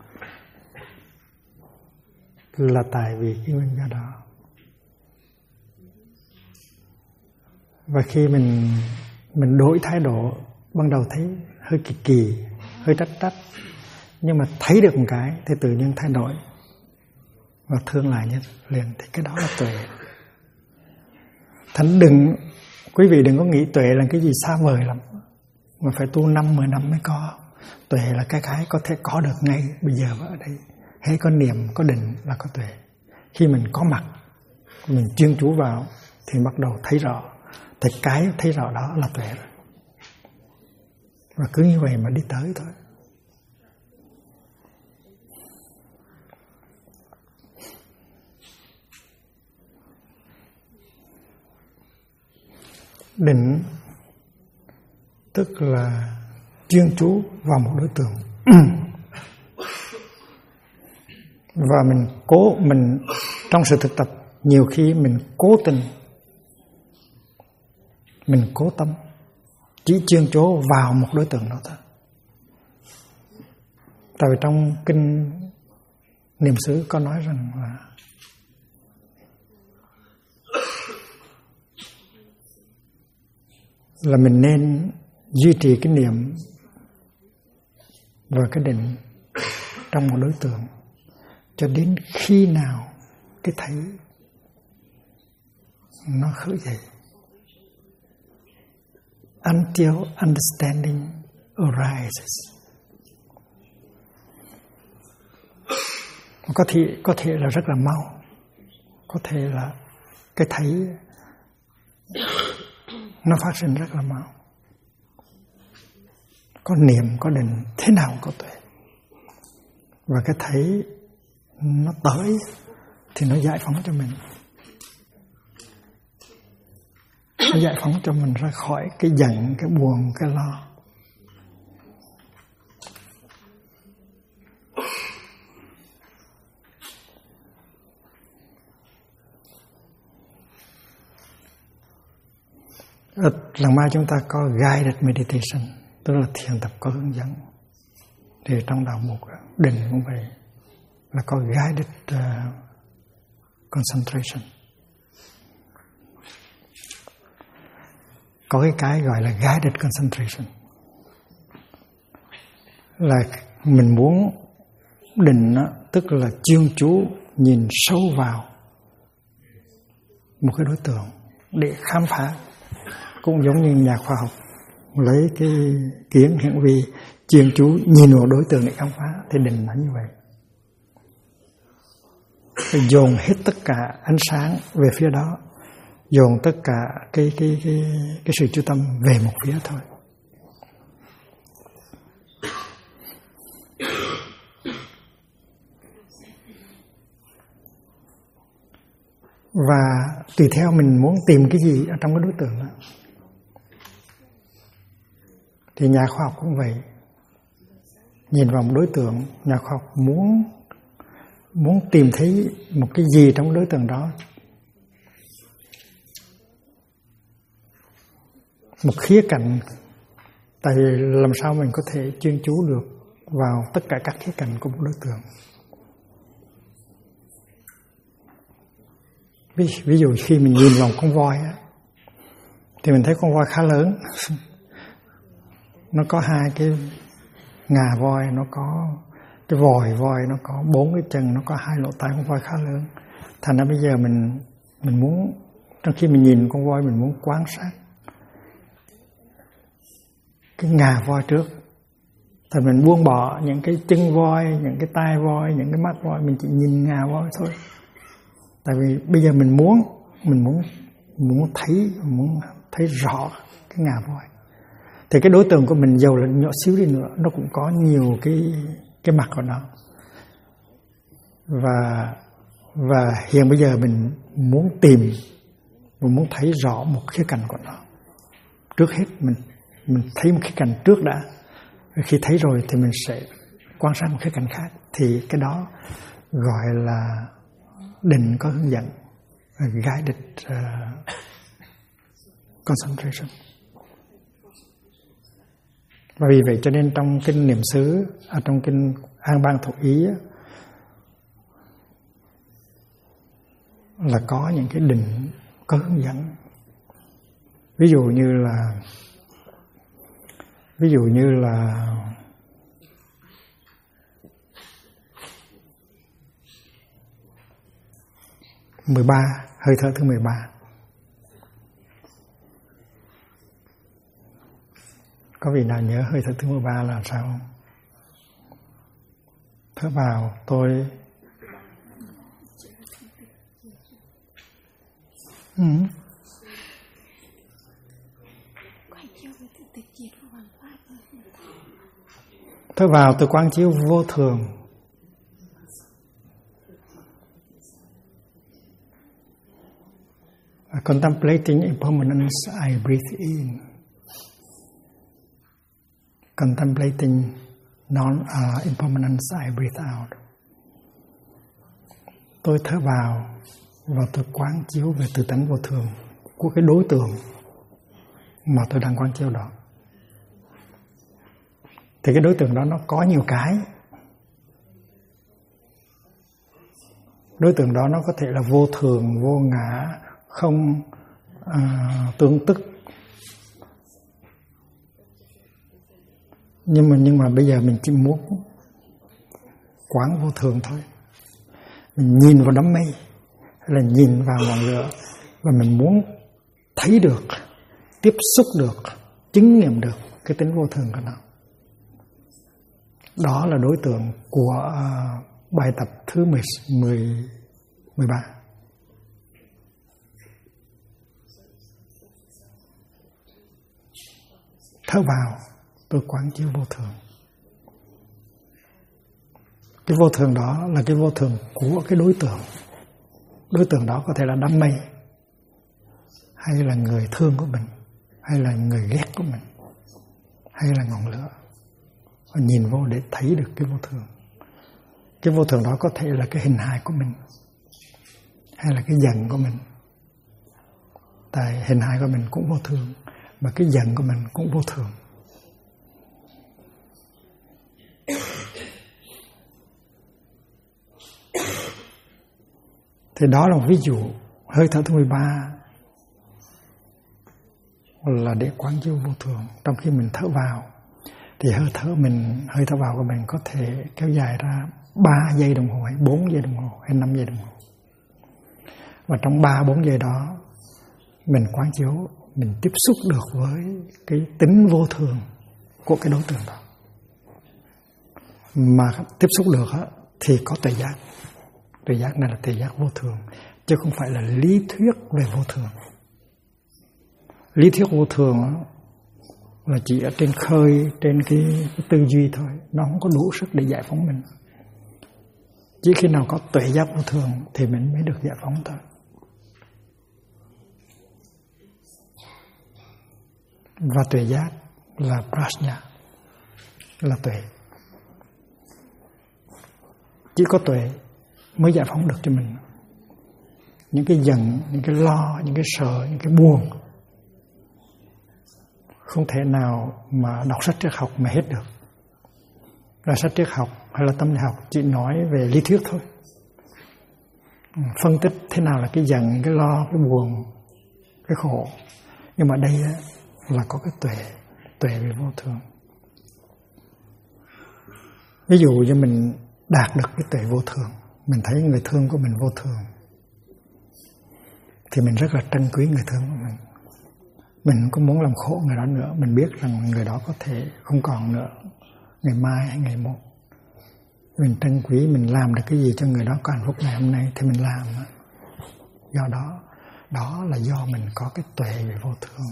là tại vì cái nguyên do đó. Và khi mình mình đổi thái độ, ban đầu thấy hơi kỳ kỳ, hơi trách, nhưng mà thấy được một cái thì tự nhiên thay đổi và thương lại nhất liền, thì cái đó là tuệ. Thành quý vị đừng có nghĩ tuệ là cái gì xa vời lắm, mà phải tu 5-10 năm mới có. Tuệ là cái có thể có được ngay bây giờ và ở đây. Hay có niệm, có định là có tuệ. Khi mình có mặt, mình chuyên chú vào thì bắt đầu thấy rõ. Thì cái thấy rõ đó là tuệ rồi. Và cứ như vậy mà đi tới thôi. Định tức là chuyên chú vào một đối tượng. Và mình trong sự thực tập nhiều khi mình cố tình, mình cố tâm chỉ chuyên chú vào một đối tượng đó thôi. Tại vì trong kinh Niệm xứ có nói rằng là mình nên duy trì cái niệm và cái định trong một đối tượng cho đến khi nào cái thấy nó khởi dậy. Until understanding arises. Có thể là rất là mau, có thể là cái thấy nó phát sinh rất là mau. Có niệm, có định, thế nào cũng có tuệ. Và cái thấy nó tới thì nó giải phóng cho mình. Nó giải phóng cho mình ra khỏi cái giận, cái buồn, cái lo. Ở lần mai chúng ta có guided meditation, tức là thiền tập có hướng dẫn. Thì trong đạo mục định cũng vậy, là có guided concentration. Có cái gọi là guided concentration, là mình muốn định, tức là chuyên chú nhìn sâu vào một cái đối tượng để khám phá. Cũng giống như nhà khoa học lấy cái kiến hiển vi chuyên chú nhìn vào đối tượng để khám phá, thì định là như vậy. Phải dồn hết tất cả ánh sáng về phía đó, dồn tất cả cái sự chú tâm về một phía thôi. Và tùy theo mình muốn tìm cái gì ở trong cái đối tượng đó. Thì nhà khoa học cũng vậy. Nhìn vào một đối tượng, nhà khoa học muốn tìm thấy một cái gì trong đối tượng đó. Một khía cạnh. Tại vì làm sao mình có thể chuyên chú được vào tất cả các khía cạnh của một đối tượng. Ví dụ khi mình nhìn vào con voi á, thì mình thấy con voi khá lớn. Nó có hai cái ngà voi, nó có cái vòi voi, nó có 4 cái chân, nó có 2 lỗ tai, con voi khá lớn. Thành ra bây giờ mình muốn, trong khi mình nhìn con voi, mình muốn quan sát cái ngà voi trước. Thì mình buông bỏ những cái chân voi, những cái tai voi, những cái mắt voi, mình chỉ nhìn ngà voi thôi. Tại vì bây giờ mình muốn thấy rõ cái ngà voi. Thì cái đối tượng của mình dầu là nhỏ xíu đi nữa, nó cũng có nhiều cái mặt của nó. Và hiện bây giờ mình muốn thấy rõ một khía cạnh của nó. Trước hết mình thấy một khía cạnh trước đã. Khi thấy rồi thì mình sẽ quan sát một khía cạnh khác. Thì cái đó gọi là định có hướng dẫn, guided concentration. Và vì vậy cho nên trong kinh Niệm xứ, trong kinh An Bang Thuộc Ý là có những cái định có hướng dẫn. Ví dụ như là Ví dụ như là hơi thở thứ 13. Có vị nào nhớ hơi thở thứ 13 là sao không? Thở vào tôi thở vào tôi quán chiếu vô thường. Contemplating impermanence, I breathe in. Contemplating impermanence, I breathe out. Tôi thở vào và tôi quán chiếu về tự tánh vô thường của cái đối tượng mà tôi đang quán chiếu đó. Thì cái đối tượng đó nó có nhiều cái. Đối tượng đó nó có thể là vô thường, vô ngã, không tương tức. Nhưng mà bây giờ mình chỉ muốn quán vô thường thôi. Mình nhìn vào đám mây hay là nhìn vào ngọn lửa và mình muốn thấy được, tiếp xúc được, chứng nghiệm được cái tính vô thường của nó. Đó là đối tượng của bài tập thứ 13. Thở vào, tôi quán chiếu vô thường. Cái vô thường đó là cái vô thường của cái đối tượng. Đối tượng đó có thể là đám mây, hay là người thương của mình, hay là người ghét của mình, hay là ngọn lửa. Và nhìn vô để thấy được cái vô thường. Cái vô thường đó có thể là cái hình hài của mình, hay là cái giận của mình. Tại hình hài của mình cũng vô thường, mà cái giận của mình cũng vô thường. Thì đó là một ví dụ. Hơi thở thứ 13 là để quán chiếu vô thường. Trong khi mình thở vào thì hơi thở vào của mình có thể kéo dài ra 3 giây đồng hồ, hay 4 giây đồng hồ, hay 5 giây đồng hồ. Và trong 3-4 giây đó mình quán chiếu, mình tiếp xúc được với cái tính vô thường của cái đối tượng đó. Mà tiếp xúc được thì có tuệ giác. Tuệ giác này là tuệ giác vô thường, chứ không phải là lý thuyết về vô thường. Lý thuyết vô thường là chỉ ở trên khơi, trên cái tư duy thôi. Nó không có đủ sức để giải phóng mình. Chỉ khi nào có tuệ giác vô thường thì mình mới được giải phóng thôi. Và tuệ giác là prajna, là tuệ. Chỉ có tuệ mới giải phóng được cho mình. Những cái giận, những cái lo, những cái sợ, những cái buồn không thể nào mà đọc sách triết học mà hết được. Là sách triết học hay là tâm lý học chỉ nói về lý thuyết thôi, phân tích thế nào là cái giận, cái lo, cái buồn, cái khổ. Nhưng mà đây là có cái tuệ về vô thường. Ví dụ như mình đạt được cái tuệ vô thường, mình thấy người thương của mình vô thường thì mình rất là trân quý người thương của mình. Mình không có muốn làm khổ người đó nữa. Mình biết rằng người đó có thể không còn nữa, ngày mai hay ngày mốt. Mình trân quý, mình làm được cái gì cho người đó có hạnh phúc ngày hôm nay thì mình làm. Do đó là do mình có cái tuệ về vô thường.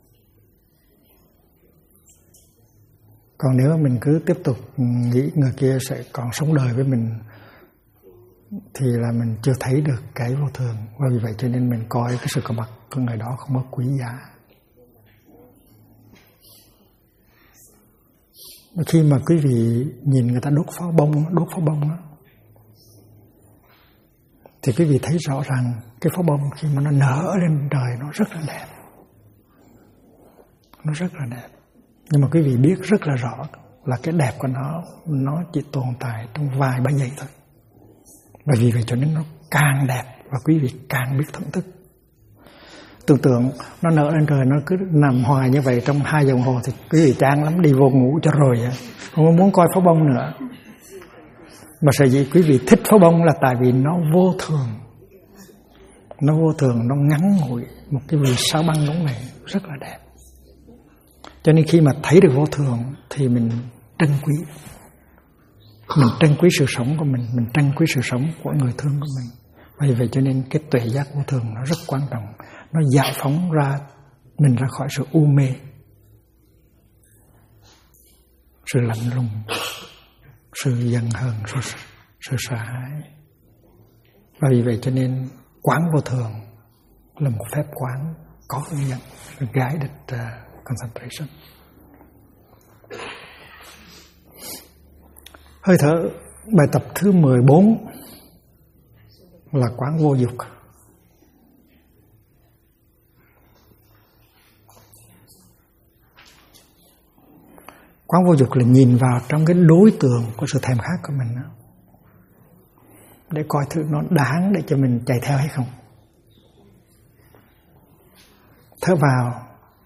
Còn nếu mình cứ tiếp tục nghĩ người kia sẽ còn sống đời với mình thì là mình chưa thấy được cái vô thường. Và vì vậy cho nên mình coi cái sự có mặt của người đó không có quý giá. Khi mà quý vị nhìn người ta đốt pháo bông đó, thì quý vị thấy rõ ràng cái pháo bông khi mà nó nở lên trời nó rất là đẹp. Nó rất là đẹp. Nhưng mà quý vị biết rất là rõ là cái đẹp của nó chỉ tồn tại trong vài ba giây thôi. Và vì vậy cho nên nó càng đẹp và quý vị càng biết thưởng thức. tưởng tượng nó nở lên trời, nó cứ nằm hoài như vậy trong 2 giờ đồng hồ thì quý vị chán lắm, đi vô ngủ cho rồi, không có muốn coi pháo bông nữa. Mà sở dĩ quý vị thích pháo bông là tại vì nó vô thường. Nó vô thường, nó ngắn ngủi, một cái vì sao băng đúng này rất là đẹp. Cho nên khi mà thấy được vô thường thì mình trân quý. Mình trân quý sự sống của mình trân quý sự sống của người thương của mình. Vì vậy cho nên cái tuệ giác vô thường nó rất quan trọng. Nó giải phóng mình ra khỏi sự u mê, sự lạnh lùng, sự giận hờn, sự sợ hãi. Và vì vậy cho nên quán vô thường là một phép quán có hướng dẫn, guided concentration. Hơi thở, bài tập thứ 14 là quán vô dục. Quán vô dục là nhìn vào trong cái đối tượng của sự thèm khát của mình đó, để coi thử nó đáng để cho mình chạy theo hay không. Thở vào,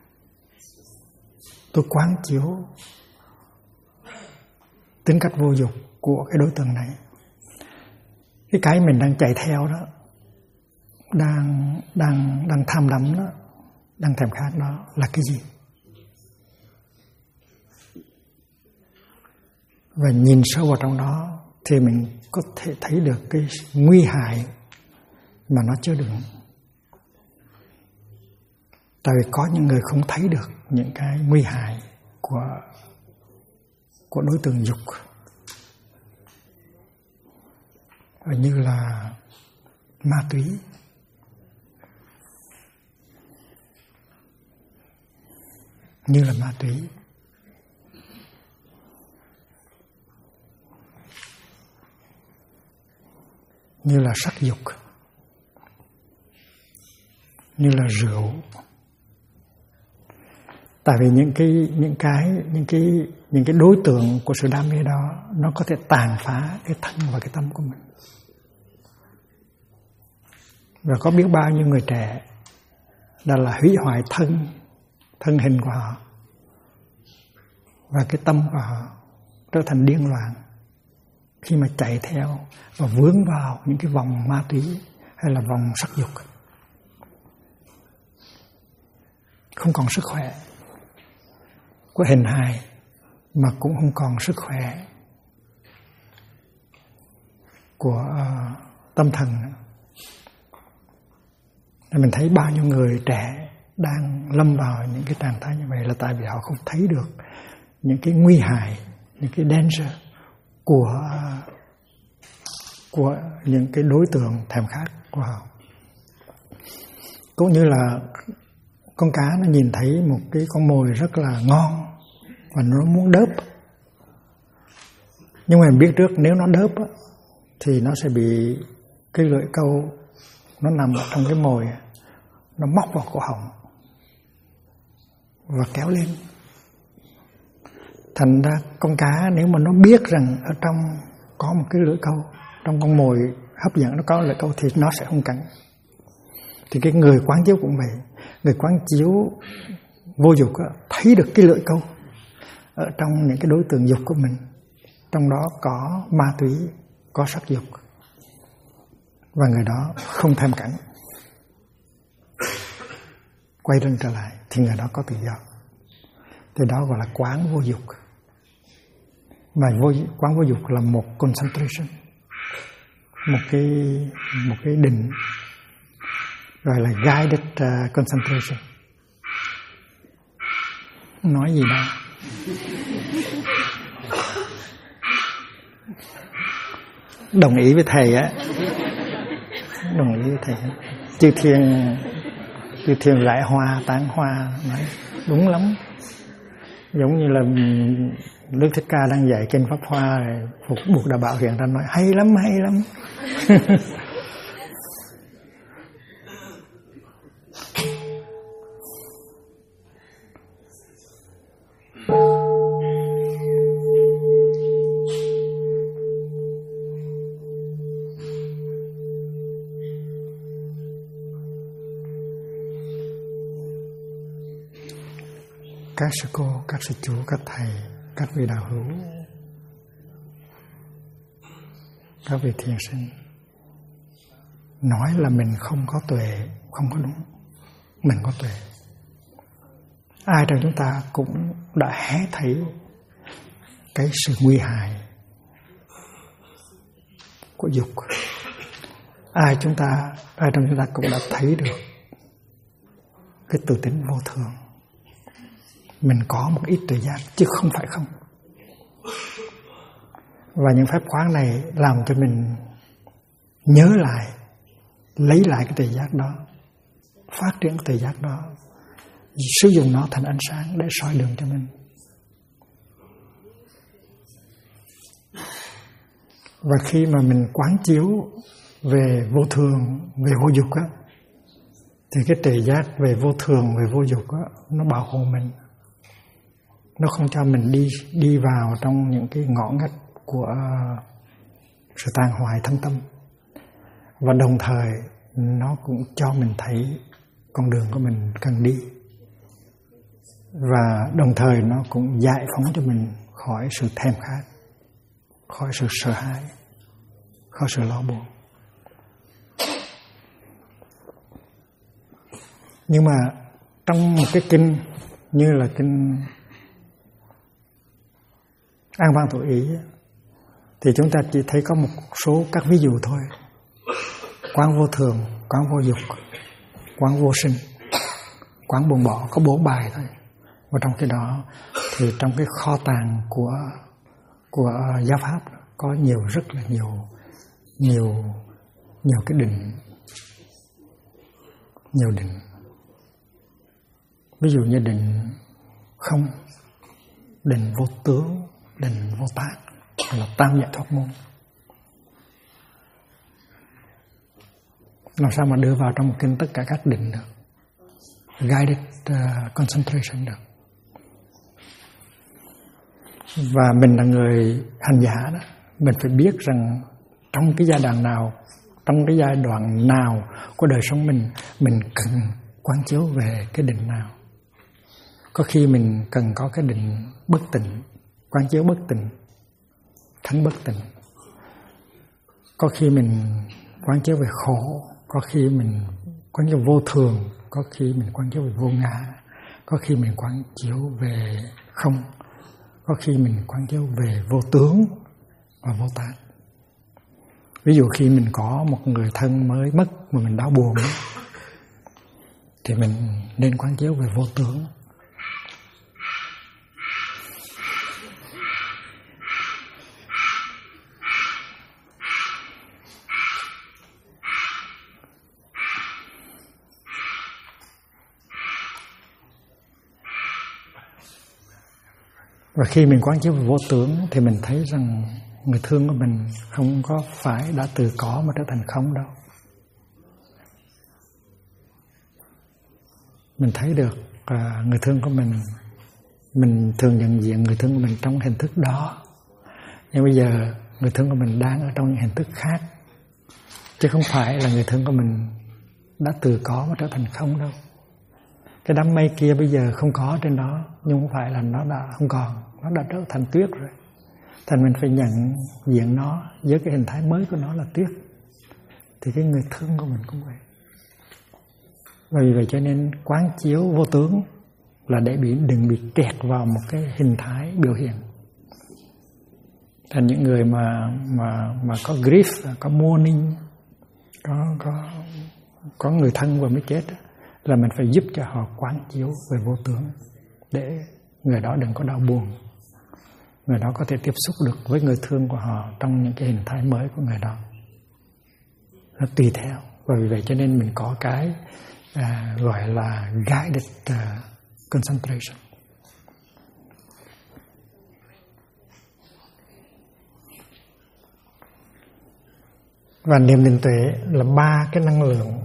tôi quán chiếu tính cách vô dục của cái đối tượng này. Cái mình đang chạy theo đó, đang tham đắm đó, đang thèm khát đó là cái gì? Và nhìn sâu vào trong đó thì mình có thể thấy được cái nguy hại mà nó chứa đựng. Tại vì có những người không thấy được những cái nguy hại của đối tượng dục, như là ma túy, như là sắc dục, như là rượu. Tại vì những cái đối tượng của sự đam mê đó nó có thể tàn phá cái thân và cái tâm của mình. Và có biết bao nhiêu người trẻ đã là hủy hoại thân hình của họ, và cái tâm của họ trở thành điên loạn khi mà chạy theo và vướng vào những cái vòng ma túy hay là vòng sắc dục. Không còn sức khỏe của hình hài mà cũng không còn sức khỏe của tâm thần nữa. Mình thấy bao nhiêu người trẻ đang lâm vào những cái trạng thái như vậy là tại vì họ không thấy được những cái nguy hại, những cái danger của những cái đối tượng thèm khát của họ. Cũng như là con cá nó nhìn thấy một cái con mồi rất là ngon và nó muốn đớp. Nhưng mà mình biết trước nếu nó đớp thì nó sẽ bị cái lưỡi câu nó nằm ở trong cái mồi, nó móc vào cổ họng và kéo lên. Thành ra con cá nếu mà nó biết rằng ở trong có một cái lưỡi câu, trong con mồi hấp dẫn nó có lưỡi câu thì nó sẽ không cắn. Thì cái người quán chiếu cũng vậy. Người quán chiếu vô dục thấy được cái lưỡi câu ở trong những cái đối tượng dục của mình. Trong đó có ma túy, có sắc dục, và người đó không tham cắn, quay lưng trở lại thì người đó có tự do. Thì đó gọi là quán vô dục. Mà quán vô dục là một concentration, một cái định, gọi là guided concentration. Nói gì đâu. Đồng ý với thầy á. Đồng ý với thầy. Chư Thiên rải hoa, tán hoa, nói đúng lắm. Giống như là Đức Thích Ca đang dạy kinh Pháp Hoa, Phục Bụt Đà Bảo hiện ra nói hay lắm. các sư cô, các sư chủ, các thầy, các vị đạo hữu, các vị thiền sinh nói là mình không có tuệ không có đúng. Mình có tuệ. Ai trong chúng ta cũng đã hé thấy cái sự nguy hại của dục. Ai trong chúng ta cũng đã thấy được cái tự tính vô thường. Mình có một ít tuệ giác chứ không phải không. Và những phép khoáng này làm cho mình nhớ lại, lấy lại cái tuệ giác đó, phát triển tuệ giác đó, sử dụng nó thành ánh sáng để soi đường cho mình. Và khi mà mình quán chiếu về vô thường, về vô dục á, thì cái tuệ giác về vô thường, về vô dục á, nó bảo hộ mình. Nó không cho mình đi vào trong những cái ngõ ngách của sự tàn hoại thâm tâm. Và đồng thời nó cũng cho mình thấy con đường của mình cần đi. Và đồng thời nó cũng giải phóng cho mình khỏi sự thèm khát, khỏi sự sợ hãi, khỏi sự lo buồn. Nhưng mà trong một cái kinh như là kinh An Văn Thủ Ý thì chúng ta chỉ thấy có một số các ví dụ thôi. Quán vô thường, quán vô dục, quán vô sinh, quán buông bỏ, có 4 bài thôi. Và trong cái đó thì trong cái kho tàng của giáo pháp có rất là nhiều cái định, nhiều định. Ví dụ như định không, định vô tướng, định vô tác, là tam nhị thoát môn. Làm sao mà đưa vào trong một kinh tất cả các định được, guided concentration được. Và mình là người hành giả đó, mình phải biết rằng trong cái giai đoạn nào, trong cái giai đoạn nào của đời sống mình cần quán chiếu về cái định nào. Có khi mình cần có cái định bất tịnh, quán chiếu bất tịnh, thánh bất tịnh. Có khi mình quán chiếu về khổ, có khi mình quán chiếu vô thường, có khi mình quán chiếu về vô ngã, có khi mình quán chiếu về không, có khi mình quán chiếu về vô tướng và vô tác. Ví dụ khi mình có một người thân mới mất mà mình đau buồn thì mình nên quán chiếu về vô tướng. Và khi mình quán chiếu về vô tướng thì mình thấy rằng người thương của mình không có phải đã từ có mà trở thành không đâu. Mình thấy được người thương của mình thường nhận diện người thương của mình trong hình thức đó. Nhưng bây giờ người thương của mình đang ở trong những hình thức khác, chứ không phải là người thương của mình đã từ có mà trở thành không đâu. Cái đám mây kia bây giờ không có trên đó, nhưng không phải là nó đã không còn, nó đã trở thành tuyết rồi. Thành mình phải nhận diện nó với cái hình thái mới của nó là tuyết. Thì cái người thương của mình cũng vậy. Và vì vậy cho nên quán chiếu vô tướng là để đừng bị kẹt vào một cái hình thái biểu hiện. Thành những người mà có grief, có mourning, có người thân vừa mới chết, là mình phải giúp cho họ quán chiếu về vô tướng để người đó đừng có đau buồn, người đó có thể tiếp xúc được với người thương của họ trong những cái hình thái mới của người đó. Nó tùy theo. Và vì vậy cho nên mình có cái gọi là guided concentration. Và niệm định tuệ là 3 cái năng lượng,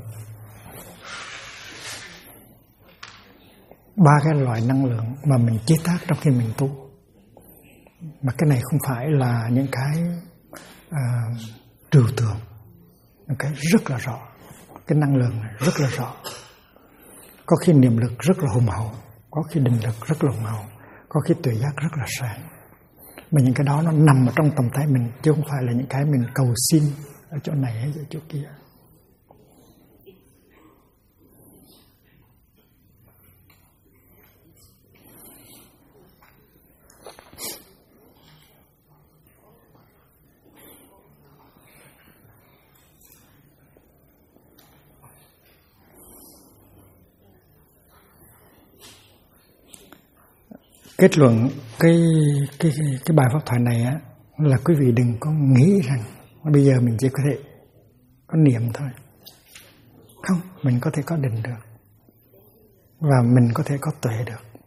3 cái loại năng lượng mà mình chế tác trong khi mình tu. Mà cái này không phải là những cái trừu tượng, những cái rất là rõ. Cái năng lượng này rất là rõ. Có khi niệm lực rất là hùng hậu, có khi định lực rất là màu, có khi tuệ giác rất là sáng. Mà những cái đó nó nằm ở trong tầm tay mình, chứ không phải là những cái mình cầu xin ở chỗ này hay ở chỗ kia. Kết luận cái bài pháp thoại này á, là quý vị đừng có nghĩ rằng bây giờ mình chỉ có thể có niệm thôi. Không, mình có thể có định được, và mình có thể có tuệ được.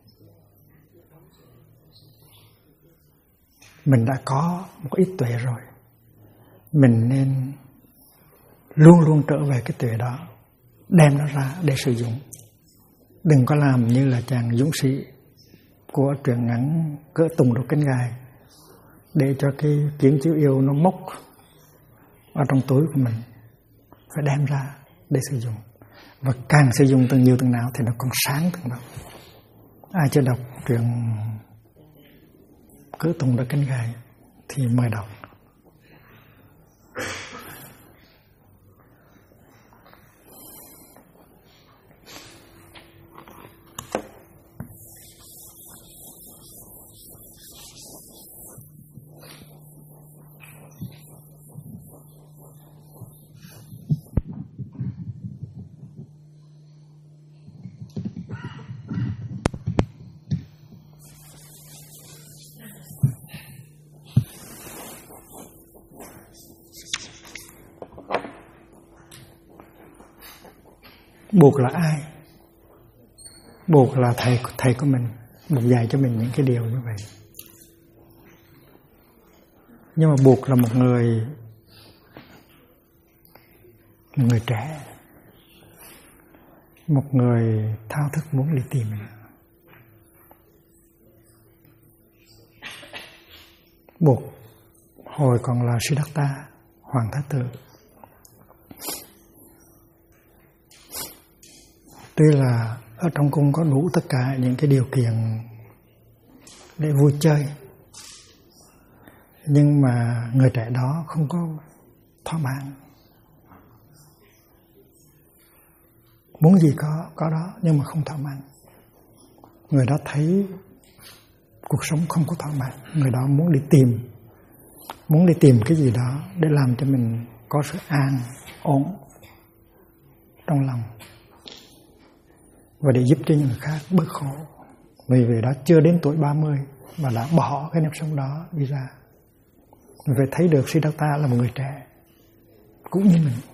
Mình đã có một ít tuệ rồi, mình nên luôn luôn trở về cái tuệ đó, đem nó ra để sử dụng. Đừng có làm như là chàng dũng sĩ của truyện ngắn Cỡ Tùng Đốt Cánh Gài, để cho cái kiến chiếu yêu nó mốc ở trong túi của mình. Phải đem ra để sử dụng, và càng sử dụng từng nhiều từng nào thì nó còn sáng từng đó. Ai chưa đọc truyện Cỡ Tùng Đốt Cánh Gài thì mời đọc. Buộc là ai? Buộc là thầy của mình, buộc dạy cho mình những cái điều như vậy. Nhưng mà buộc là một người trẻ, một người thao thức muốn đi tìm. Buộc hồi còn là Siddhartha, Hoàng Thái Tử, tuy là ở trong cung có đủ tất cả những cái điều kiện để vui chơi, nhưng mà người trẻ đó không có thỏa mãn. Muốn gì có đó, nhưng mà không thỏa mãn. Người đó thấy cuộc sống không có thỏa mãn, người đó muốn đi tìm cái gì đó để làm cho mình có sự an ổn trong lòng, và để giúp cho những người khác bớt khổ. Vì vậy đó chưa đến tuổi 30 mà đã bỏ cái nếp sống đó đi ra. Mình phải thấy được Siddhartha là một người trẻ cũng như mình.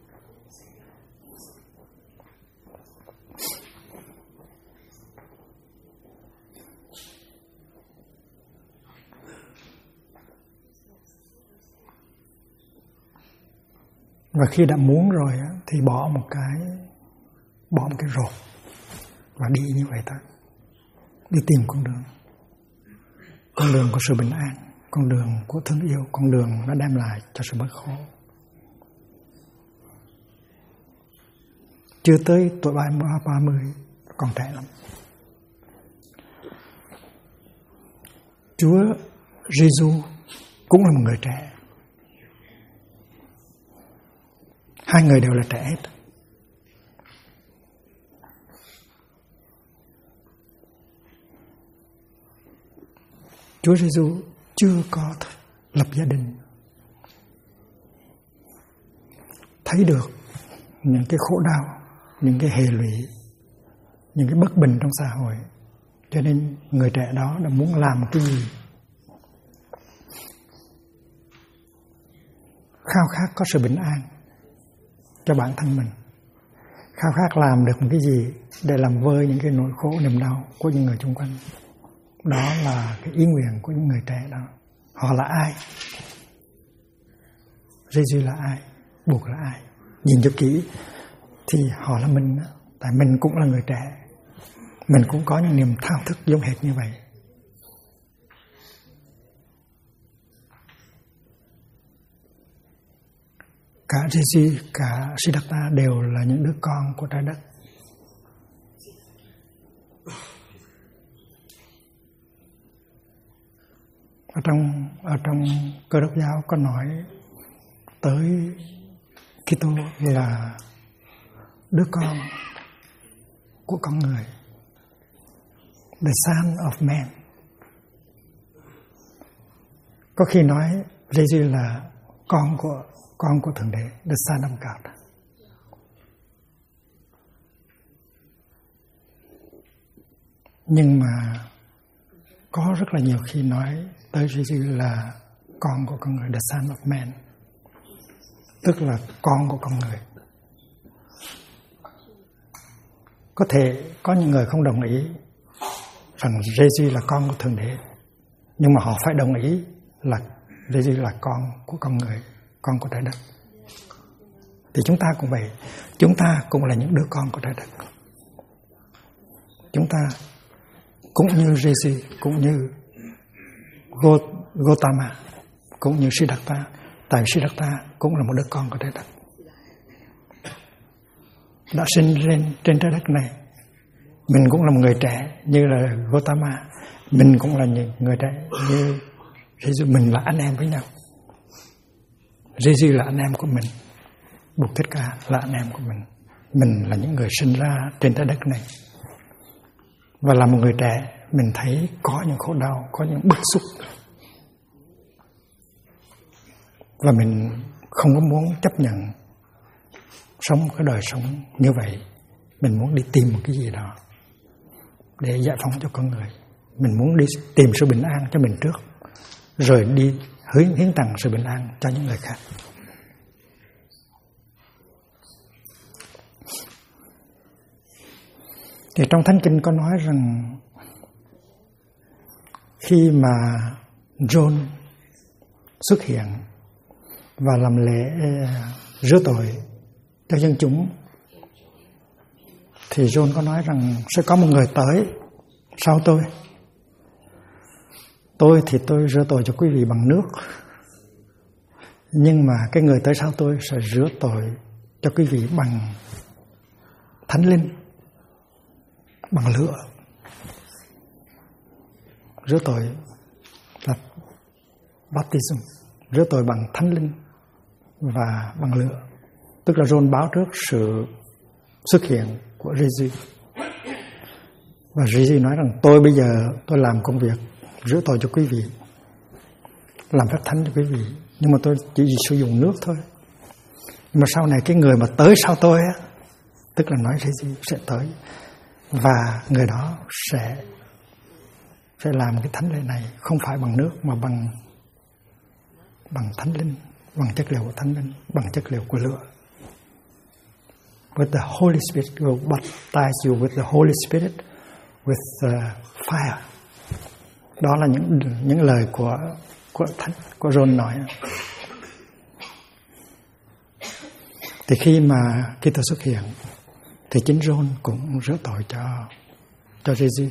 Và khi đã muốn rồi thì bỏ một cái rột và đi như vậy thôi. Đi tìm con đường của sự bình an, con đường của thương yêu, con đường nó đem lại cho sự bớt khổ. Chưa tới tuổi 30, còn trẻ lắm. Chúa Giêsu cũng là một người trẻ. Hai người đều là trẻ hết. Chúa Giêsu chưa có lập gia đình, thấy được những cái khổ đau, những cái hệ lụy, những cái bất bình trong xã hội, cho nên người trẻ đó đã muốn làm cái gì? Khao khát có sự bình an cho bản thân mình, khao khát làm được một cái gì để làm vơi những cái nỗi khổ niềm đau của những người xung quanh. Đó là cái ý nguyện của những người trẻ đó. Họ là ai? Giêsu là ai? Buộc là ai? Nhìn cho kỹ thì họ là mình. Tại mình cũng là người trẻ, mình cũng có những niềm thao thức giống hệt như vậy. Cả Giêsu, cả Siddhartha đều là những đứa con của trái đất. Ở trong Cơ Đốc giáo có nói tới Kitô là đứa con của con người, the Son of Man. Có khi nói Giê-xu là con của Thượng Đế, the Son of God. Nhưng mà có rất là nhiều khi nói tới Giê-xu là con của con người, the Son of Man, tức là con của con người. Có thể có những người không đồng ý rằng Giê-xu là con của Thượng Đế, nhưng mà họ phải đồng ý là Giê-xu là con của con người, con của trái đất. Thì chúng ta cũng vậy, chúng ta cũng là những đứa con của trái đất. Chúng ta cũng như Giê-xu, cũng như Gautama, cũng như Siddhartha. Tại Siddhartha cũng là một đứa con của trái đất, đã sinh lên trên trái đất này. Mình cũng là một người trẻ như là Gautama, mình cũng là những người trẻ như Giê-xu. Mình là anh em với nhau. Giê-xu là anh em của mình, Bụt Thích Ca là anh em của mình. Mình là những người sinh ra trên trái đất này. Và là một người trẻ, mình thấy có những khổ đau, có những bức xúc, và mình không có muốn chấp nhận sống cái đời sống như vậy. Mình muốn đi tìm một cái gì đó để giải phóng cho con người. Mình muốn đi tìm sự bình an cho mình trước, rồi đi hiến tặng sự bình an cho những người khác. Thì trong Thánh Kinh có nói rằng khi mà John xuất hiện và làm lễ rửa tội cho dân chúng, thì John có nói rằng sẽ có một người tới sau tôi. Tôi thì tôi rửa tội cho quý vị bằng nước, nhưng mà cái người tới sau tôi sẽ rửa tội cho quý vị bằng Thánh Linh, bằng lửa. Rửa tội là baptism, rửa tội bằng Thánh Linh và bằng lửa. Tức là John báo trước sự xuất hiện của Giê-xu. Và Giê-xu nói rằng tôi bây giờ tôi làm công việc rửa tội cho quý vị, làm phép thánh cho quý vị, nhưng mà tôi chỉ sử dụng nước thôi. Nhưng mà sau này cái người mà tới sau tôi á, tức là nói Giê-xu sẽ tới, và người đó sẽ làm cái thánh lễ này không phải bằng nước mà bằng Thánh Linh, bằng chất liệu của Thánh Linh, bằng chất liệu của lửa. With the Holy Spirit, will baptize you with the Holy Spirit, with the fire. Đó là những lời của John nói. Thì khi mà Kitô xuất hiện, thì chính John cũng rửa tội cho Giê-xu,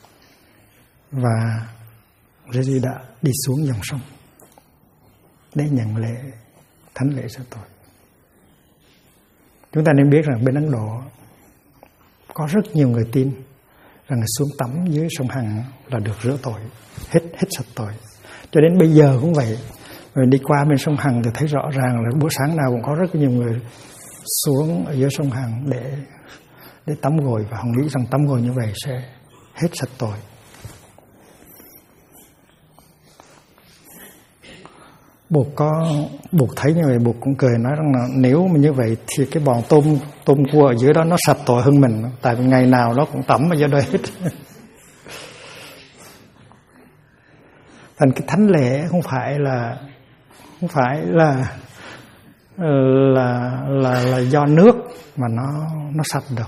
và Giê-xu đã đi xuống dòng sông để nhận lễ thánh lễ rửa tội. Chúng ta nên biết rằng bên Ấn Độ có rất nhiều người tin rằng xuống tắm dưới sông Hằng là được rửa tội, hết sạch tội. Cho đến bây giờ cũng vậy. Rồi đi qua bên sông Hằng thì thấy rõ ràng là buổi sáng nào cũng có rất nhiều người xuống ở dưới sông Hằng để tắm gội, và họ nghĩ rằng tắm gội như vậy sẽ hết sạch tội. Bụt thấy như vậy, Bụt cũng cười nói rằng là nếu mà như vậy thì cái bọn tôm cua ở dưới đó nó sạch tội hơn mình, tại vì ngày nào nó cũng tắm ở dưới đó hết. Thành cái thánh lễ không phải là do nước mà nó sạch được.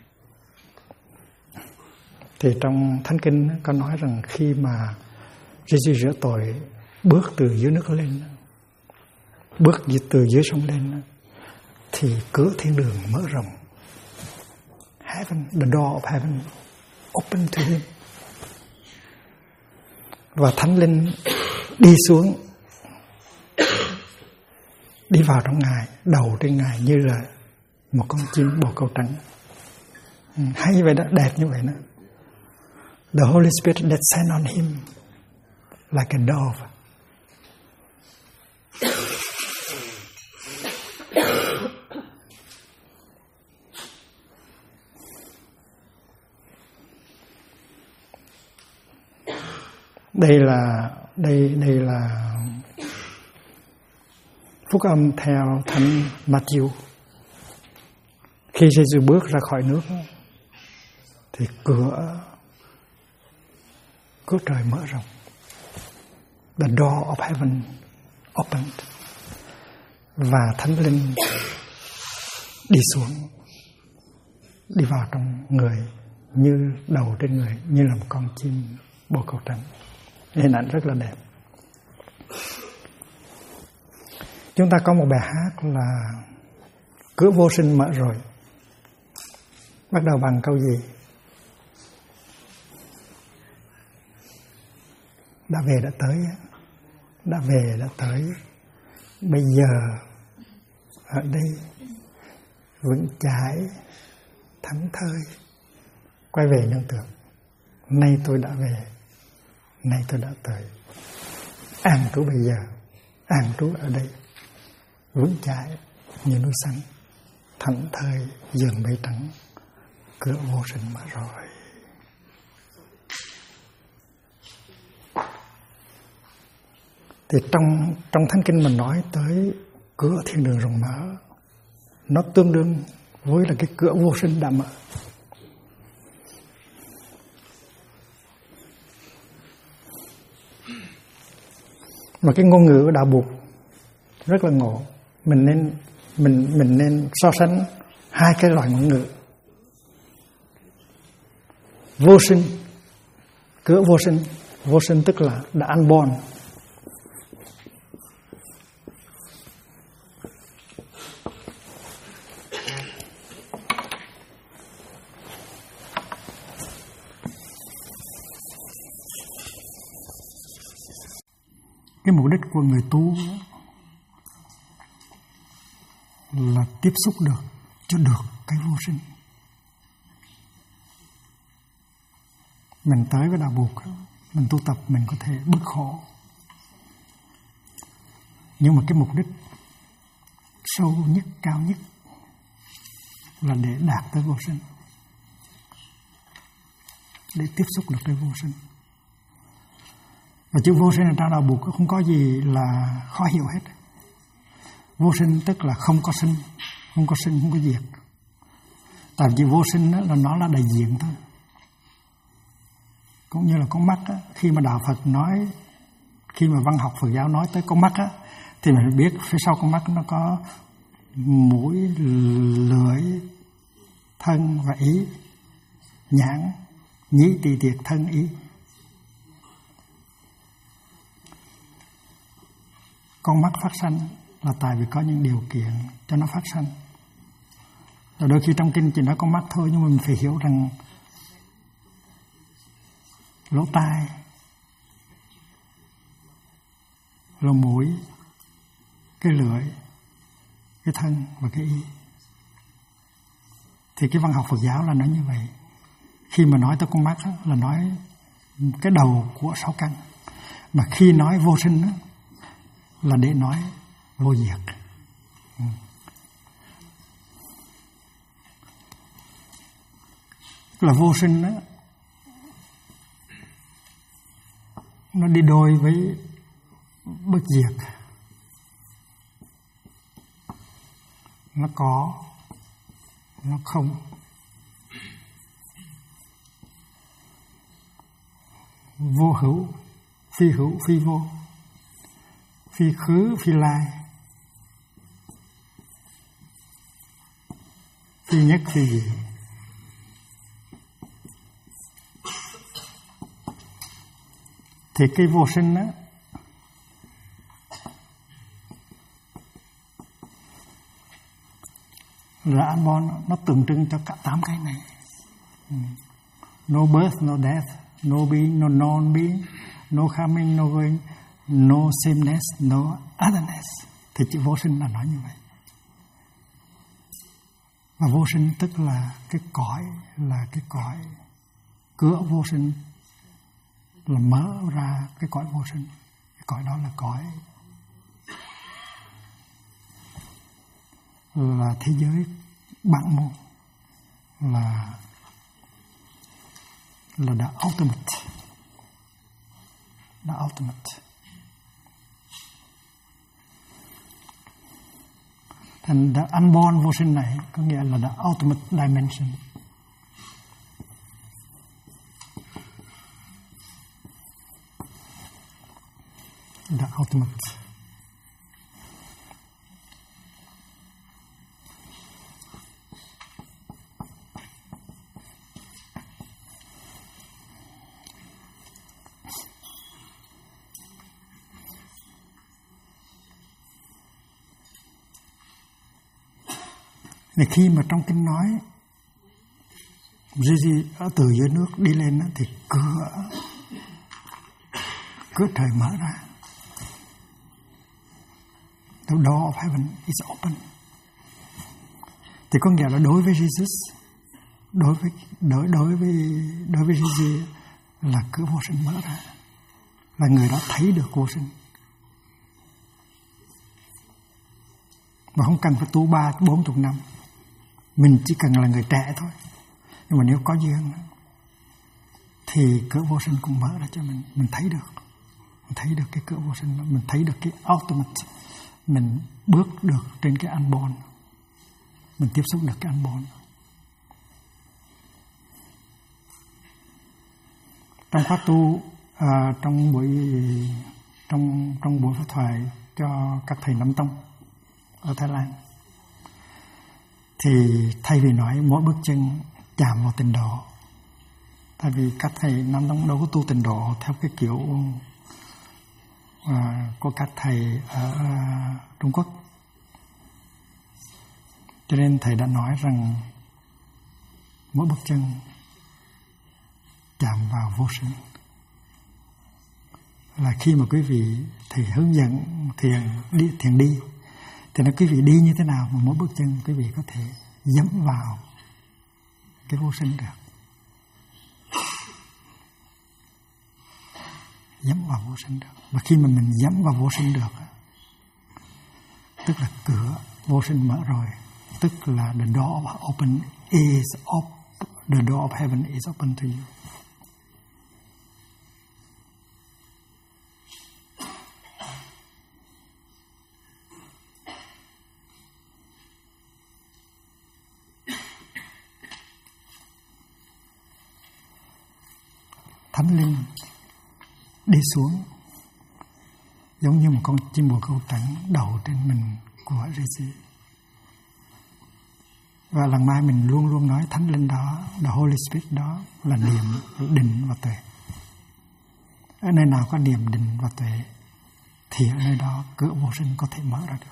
Thì trong Thánh Kinh có nói rằng khi mà Giê-xu rửa tội, bước từ dưới nước lên, bước từ dưới sông lên, thì cửa thiên đường mở rộng. Heaven, the door of heaven open to him. Và Thánh Linh đi xuống, đi vào trong Ngài, đầu trên Ngài như là một con chim bồ câu trắng. Hay vậy đó, đẹp như vậy đó. The Holy Spirit descend on him like a dove. Đây là phúc âm theo Thánh Matthew. Khi Giêsu bước ra khỏi nước thì cửa trời mở rộng. The door of heaven opened. Và Thánh Linh đi xuống, đi vào trong người, như đầu trên người, như là một con chim bồ câu trắng. Hình ảnh rất là đẹp. Chúng ta có một bài hát là cửa vô sinh mở rồi. Bắt đầu bằng câu gì? Đã về đã tới. Đã về đã tới. Bây giờ ở đây vững chãi, thảnh thơi. Quay về nương tựa. Nay tôi đã về. Nay tôi đã tới. An trú bây giờ, an trú ở đây, vững chãi như núi xanh, thảnh thơi dường mây trắng, cửa vô sinh mở rồi. Thì trong Thánh Kinh mình nói tới cửa thiên đường rộng mở, nó tương đương với là cái cửa vô sinh đã mở. Mà cái ngôn ngữ của đạo Bụt rất là ngộ. Mình nên so sánh hai cái loại ngôn ngữ. Vô sinh, cửa vô sinh tức là đã unborn. Cái mục đích của người tu là tiếp xúc được cho được cái vô sinh. Mình tới với đạo Bụt, mình tu tập mình có thể bớt khổ. Nhưng mà cái mục đích sâu nhất, cao nhất là để đạt tới vô sinh. Để tiếp xúc được cái vô sinh. Và chữ vô sinh ở trong đạo Bụt không có gì là khó hiểu hết. Vô sinh tức là không có sinh, không có diệt. Tại vì vô sinh là nó là đại diện thôi. Cũng như là con mắt á, khi mà đạo Phật nói, khi mà văn học Phật giáo nói tới con mắt á, thì mình biết phía sau con mắt nó có mũi, lưỡi, thân và ý, nhãn, nhĩ, tỳ, thiệt, thân, ý. Con mắt phát sanh là tại vì có những điều kiện cho nó phát sanh. Rồi đôi khi trong kinh chỉ nói con mắt thôi, nhưng mà mình phải hiểu rằng lỗ tai, lỗ mũi, cái lưỡi, cái thân và cái ý. Thì cái văn học Phật giáo là nói như vậy. Khi mà nói tới con mắt đó, là nói cái đầu của sáu căn. Mà khi nói vô sinh đó, là để nói vô diệt. Là vô sinh đó, nó đi đôi với bất diệt. Nó có, nó không. Vô hữu, phi vô. Phi khứ, phi lai. Phi nhất, phi dị. Thì cái vô sinh đó là unborn, nó tượng trưng cho cả 8 cái này. No birth, no death, no being, no non-being, no coming, no going, no sameness, no otherness. Thì chữ vô sinh là nói như vậy. Và vô sinh tức là cái cõi, cửa vô sinh là mở ra cái cõi vô sinh. Cái cõi đó là cõi là thế giới bản môn, là the ultimate. The ultimate. Thành the unborn vô sinh này có nghĩa là the ultimate dimension. The ultimate. Thì khi mà trong kinh nói Gigi ở từ dưới nước đi lên thì cửa trời mở ra. The door of heaven is open. Thì có nghĩa là đối với Jesus, đối với Gigi là cửa vô sinh mở ra, là người đó thấy được vô sinh. Mà không cần phải tu 30-40 năm. Mình chỉ cần là người trẻ thôi. Nhưng mà nếu có duyên thì cửa vô sinh cũng mở ra cho mình. Mình thấy được. Mình thấy được cái cửa vô sinh đó. Mình thấy được cái ultimate. Mình bước được trên cái unborn. Mình tiếp xúc được cái unborn. Trong khóa tu, trong buổi pháp thoại cho các thầy Nam Tông ở Thái Lan, thì thay vì nói mỗi bước chân chạm vào tịnh độ, tại vì các thầy Nam Tông đâu có tu tịnh độ theo cái kiểu của các thầy ở Trung Quốc, cho nên thầy đã nói rằng mỗi bước chân chạm vào vô sinh. Là khi mà quý vị thầy hướng dẫn thiền đi thì nói quý vị đi như thế nào mà mỗi bước chân quý vị có thể dẫm vào cái vô sinh được. Dẫm vào vô sinh được. Và khi mà mình dẫm vào vô sinh được, tức là cửa vô sinh mở rồi, tức là the door of heaven is open to you. Thánh linh đi xuống giống như một con chim bồ câu trắng đậu trên mình của Rishi. Và lần mai mình luôn luôn nói thánh linh đó, the Holy Spirit đó là niệm, định và tuệ. Ở nơi nào có niệm, định và tuệ thì ở nơi đó cửa vô sinh có thể mở ra được.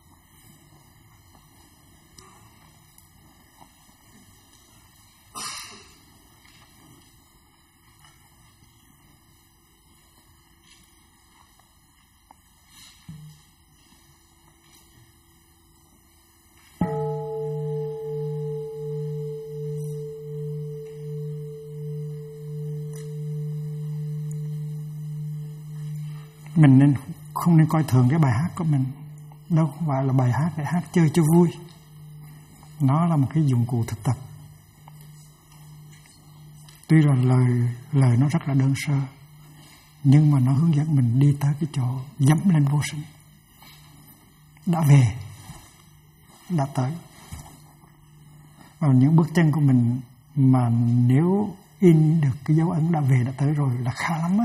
Mình không nên coi thường cái bài hát của mình. Đâu không phải là bài hát để hát chơi cho vui. Nó là một cái dụng cụ thực tập. Tuy là lời nó rất là đơn sơ, nhưng mà nó hướng dẫn mình đi tới cái chỗ dẫm lên vô sinh. Đã về, đã tới. Và những bước chân của mình mà nếu in được cái dấu ấn đã về, đã tới rồi là khá lắm á.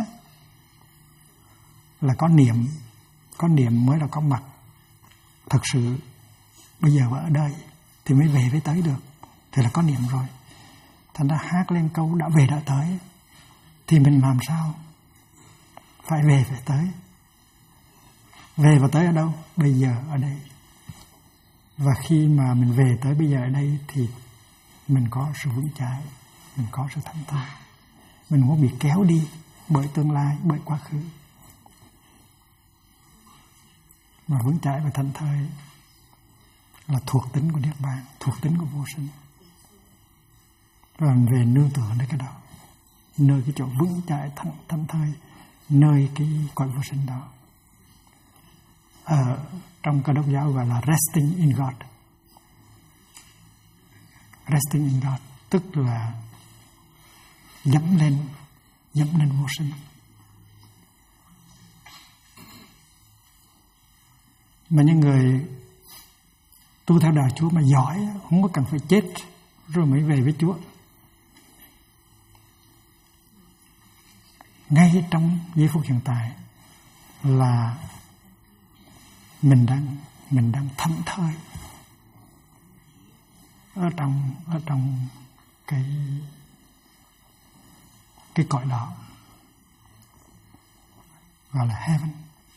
Là có niệm mới là có mặt. Thật sự bây giờ ở đây thì mới về mới tới được, thì là có niệm rồi. Thành ra hát lên câu đã về đã tới thì mình làm sao? Phải về phải tới. Về và tới ở đâu? Bây giờ ở đây. Và khi mà mình về tới bây giờ ở đây thì mình có sự vững chãi, mình có sự thảnh thơi. Mình không bị kéo đi bởi tương lai, bởi quá khứ. Mà vững chãi và thảnh thơi là thuộc tính của Niết Bàn, thuộc tính của vô sinh. Và mình về nương tựa đến cái đó. nơi cái chỗ vững chãi thảnh thơi, nơi cái cõi vô sinh đó. Trong Cơ Đốc giáo gọi là resting in God. Resting in God tức là dẫm lên vô sinh. Mà những người tu theo đạo Chúa mà giỏi, không có cần phải chết rồi mới về với Chúa. Ngay trong giây phút hiện tại là mình đang thảnh thơi ở trong cái cõi đó, gọi là heaven.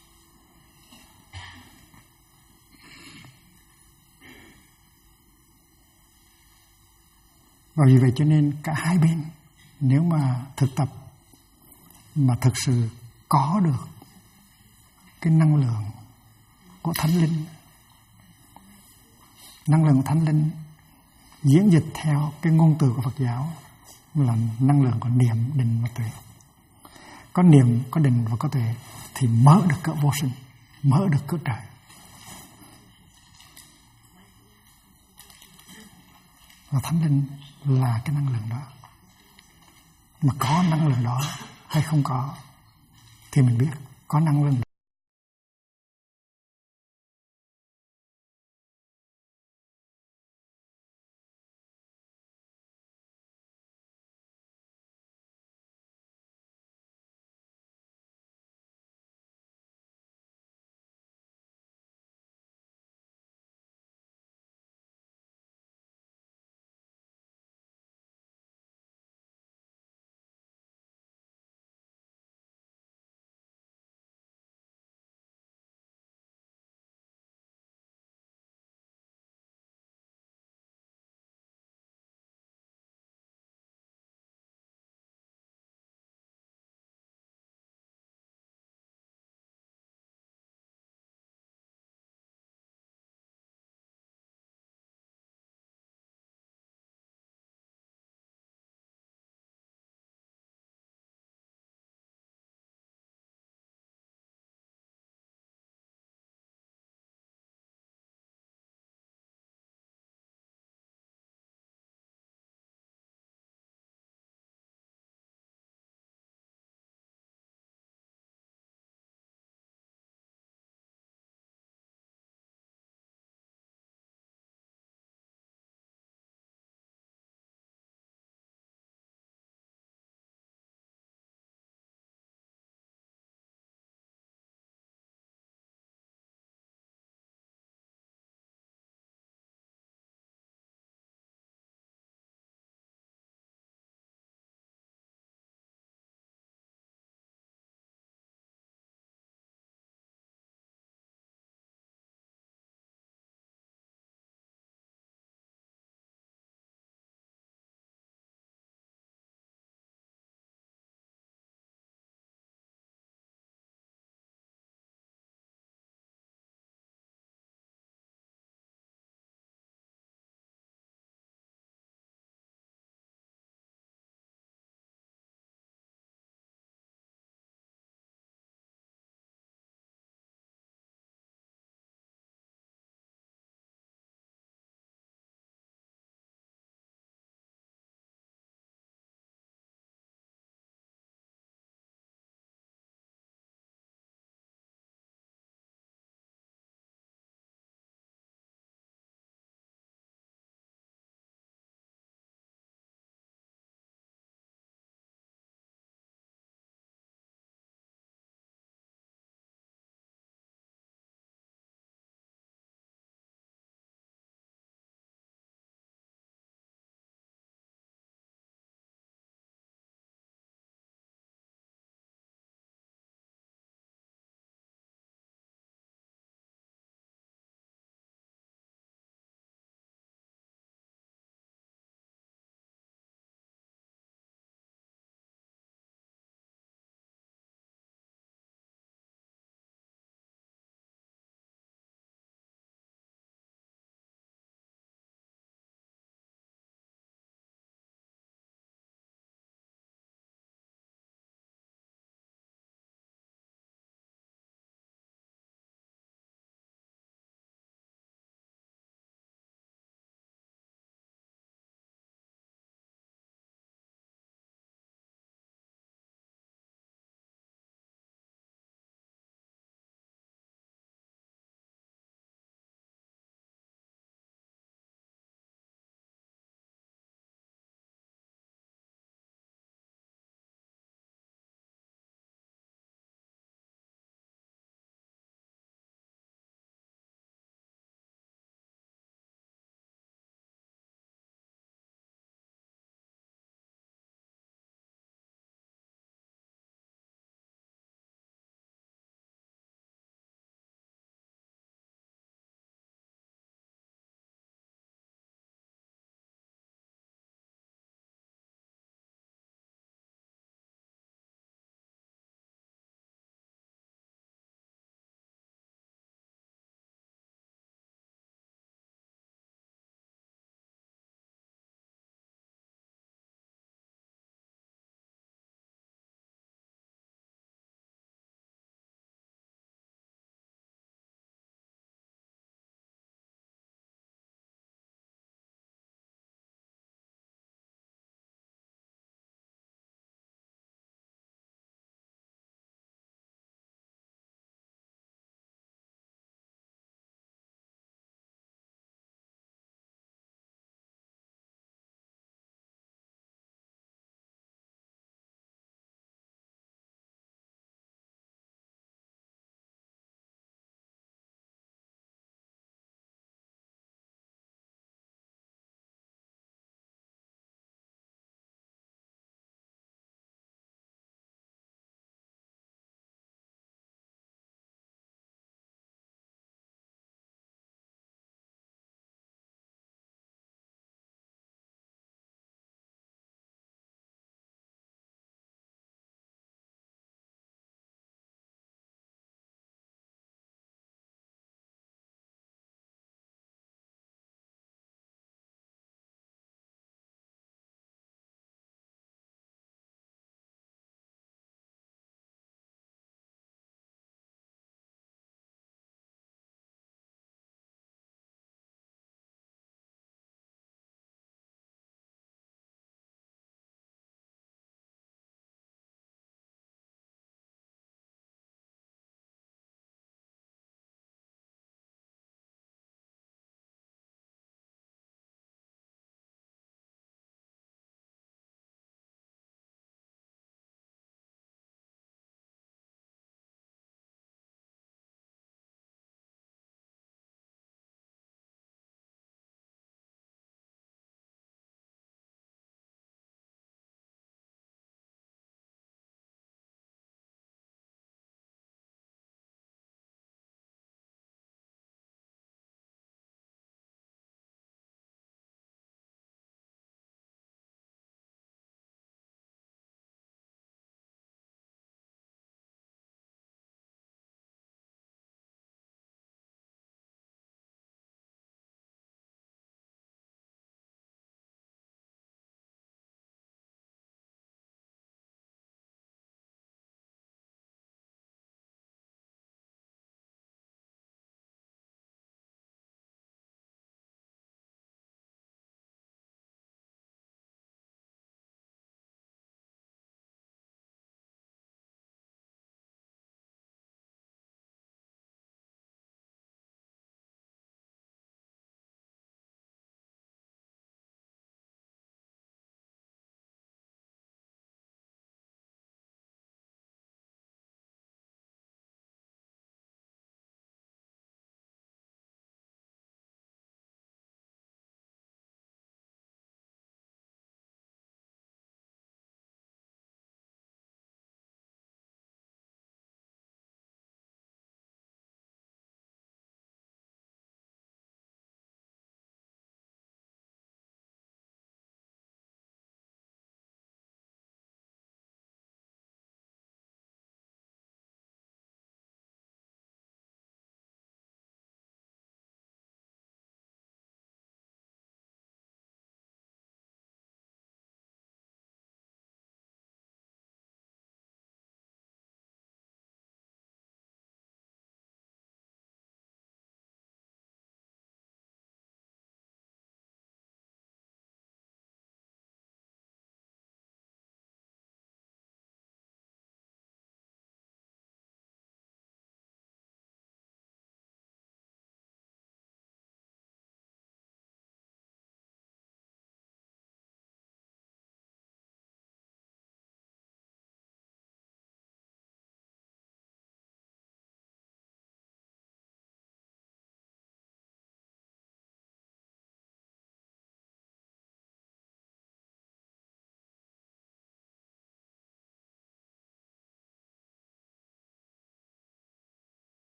Và vì vậy cho nên cả hai bên, nếu mà thực tập mà thực sự có được cái năng lượng của Thánh Linh, năng lượng của Thánh Linh diễn dịch theo cái ngôn từ của Phật giáo là năng lượng của niệm, định và tuệ. Có niệm, có định và có tuệ thì mở được cửa vô sinh, mở được cửa trời. Và Thánh Linh là cái năng lượng đó. Mà có năng lượng đó hay không có thì mình biết có năng lượng đó.